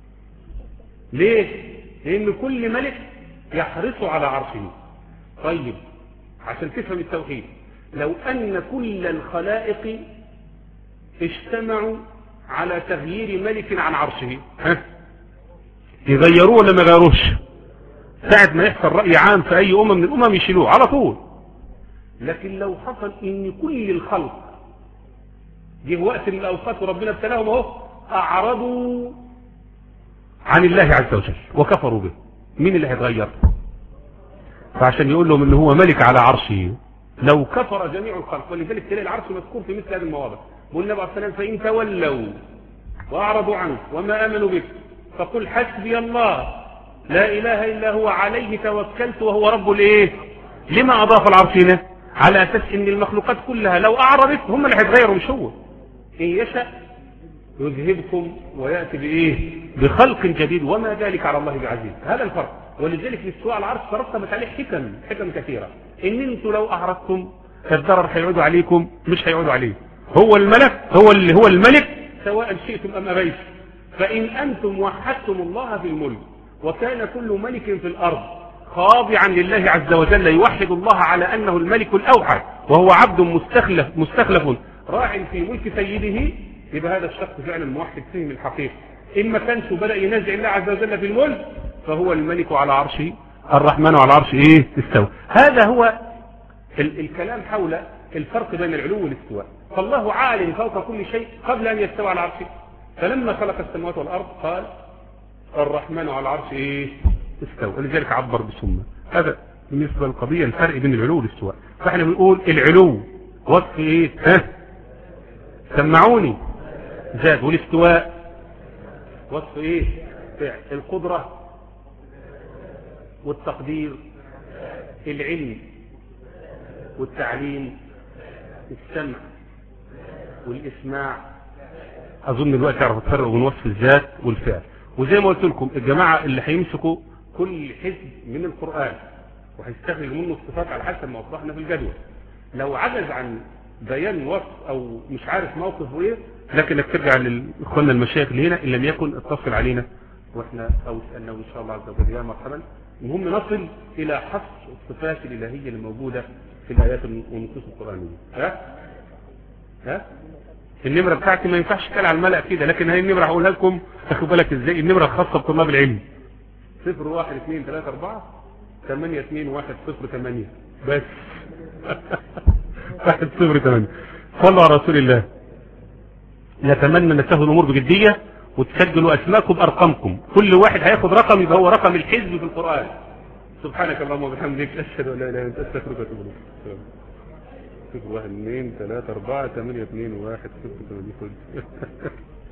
ليه؟ لان كل ملك يحرص على عرشه. طيب عشان تفهم التوحيد، لو ان كل الخلائق اجتمعوا على تغيير ملك عن عرشه، ها يغيروه ولا ما يغيروش؟ ساعة ما يحصل رأي عام في اي امم من الامم يشيلوه على طول. لكن لو حصل ان كل الخلق جه وقت من الاوقات وربنا ابتلاهم اهو اعرضوا عن الله عز وجل وكفروا به، مين اللي هيتغير؟ فعشان يقول لهم ان هو ملك على عرشه لو كفر جميع الخلق. ولذلك تلاقي العرش مذكور في مثل هذه المواضع. قال النبي عليه الصلاه والسلام فان تولوا واعرضوا عنه وما امنوا به فقل حسبي الله لا إله إلا هو عليه توكلت وهو رب الإيه؟ لما أضاف العرش هنا؟ على أساس إن المخلوقات كلها لو أعرضت هم اللي هيتغيروا مش هو. إن يشاء يذهبكم ويأتي بإيه؟ بخلق جديد وما ذلك على الله بعزيز. هذا الفرق. ولذلك الاستواء على العرش ترتبت عليه حكم حكم كثيرة. إن أنتم لو أعرضتم الضرر هيعودوا عليكم مش هيعودوا عليه. هو الملك هو اللي هو الملك سواء شئتم أم أبيتم. فإن أنتم وحدتم الله في الملك وكان كل ملك في الأرض خاضعا لله عز وجل يوحد الله على أنه الملك الأوحد وهو عبد مستخلف مستخلف راع في ملك سيده، يبقى هذا الشخص فعلا موحد فهم الحقيقة. إن ما كانش بدأ ينازع الله عز وجل في الملك فهو الملك على عرشه الرحمن على عرشه إيه استوى. هذا هو ال الكلام حول الفرق بين العلو والاستواء. فالله عالم فوق كل شيء قبل أن يستوى على عرشه، فلما خلق السماوات والأرض قال الرحمن على العرش إيه استوى، ولذلك عبر بسمة. هذا بالنسبة للقضية الفرق بين العلو والاستواء. فاحنا بنقول العلو وصف إيه ها سمعوني ذات، والاستواء وصف إيه فعل. القدرة والتقدير، العلم والتعليم، السمع والإسماع. أظن الوقت يعرف الفرق بين وصف الذات والفعل. وزي ما قلت لكم الجماعة اللي هيمسكوا كل حزب من القرآن وهيستخرج منه الصفات على حسب ما وضحنا في الجدول، لو عجز عن بيان وصف أو مش عارف موقفه إيه، لكنك ترجع لإخواننا المشايخ اللي هنا إن لم يكن اتصل علينا وإحنا أو سألنا إن شاء الله عز وجل يا مرحبا. المهم نصل إلى حصر الصفات الإلهية الموجودة في الآيات والنصوص القرآنية. ها؟ ها؟ النمرة بتاعتي ما ينفعش تقال على الملأ كده، لكن هاي النمرة هقولها لكم تاخدوا بالك ازاي. النمرة الخاصة بطلاب العلم صفر واحد اثنين ثلاثة أربعة ثمانية اثنين واحد صفر ثمانية بس. واحد صفر ثمانية. صلوا على رسول الله. نتمنى ان تاخدوا الامور بجدية وتسجلوا اسماءكم بارقامكم. كل واحد هياخد رقم يبقى هو رقم الحزب في القرآن. سبحانك اللهم وبحمدك اشهد ان لا اله الا انت استغفرك واتوب اليك. صفر واحد اثنين ثلاثة أربعة ثمانية اثنين واحد صفر ثمانية.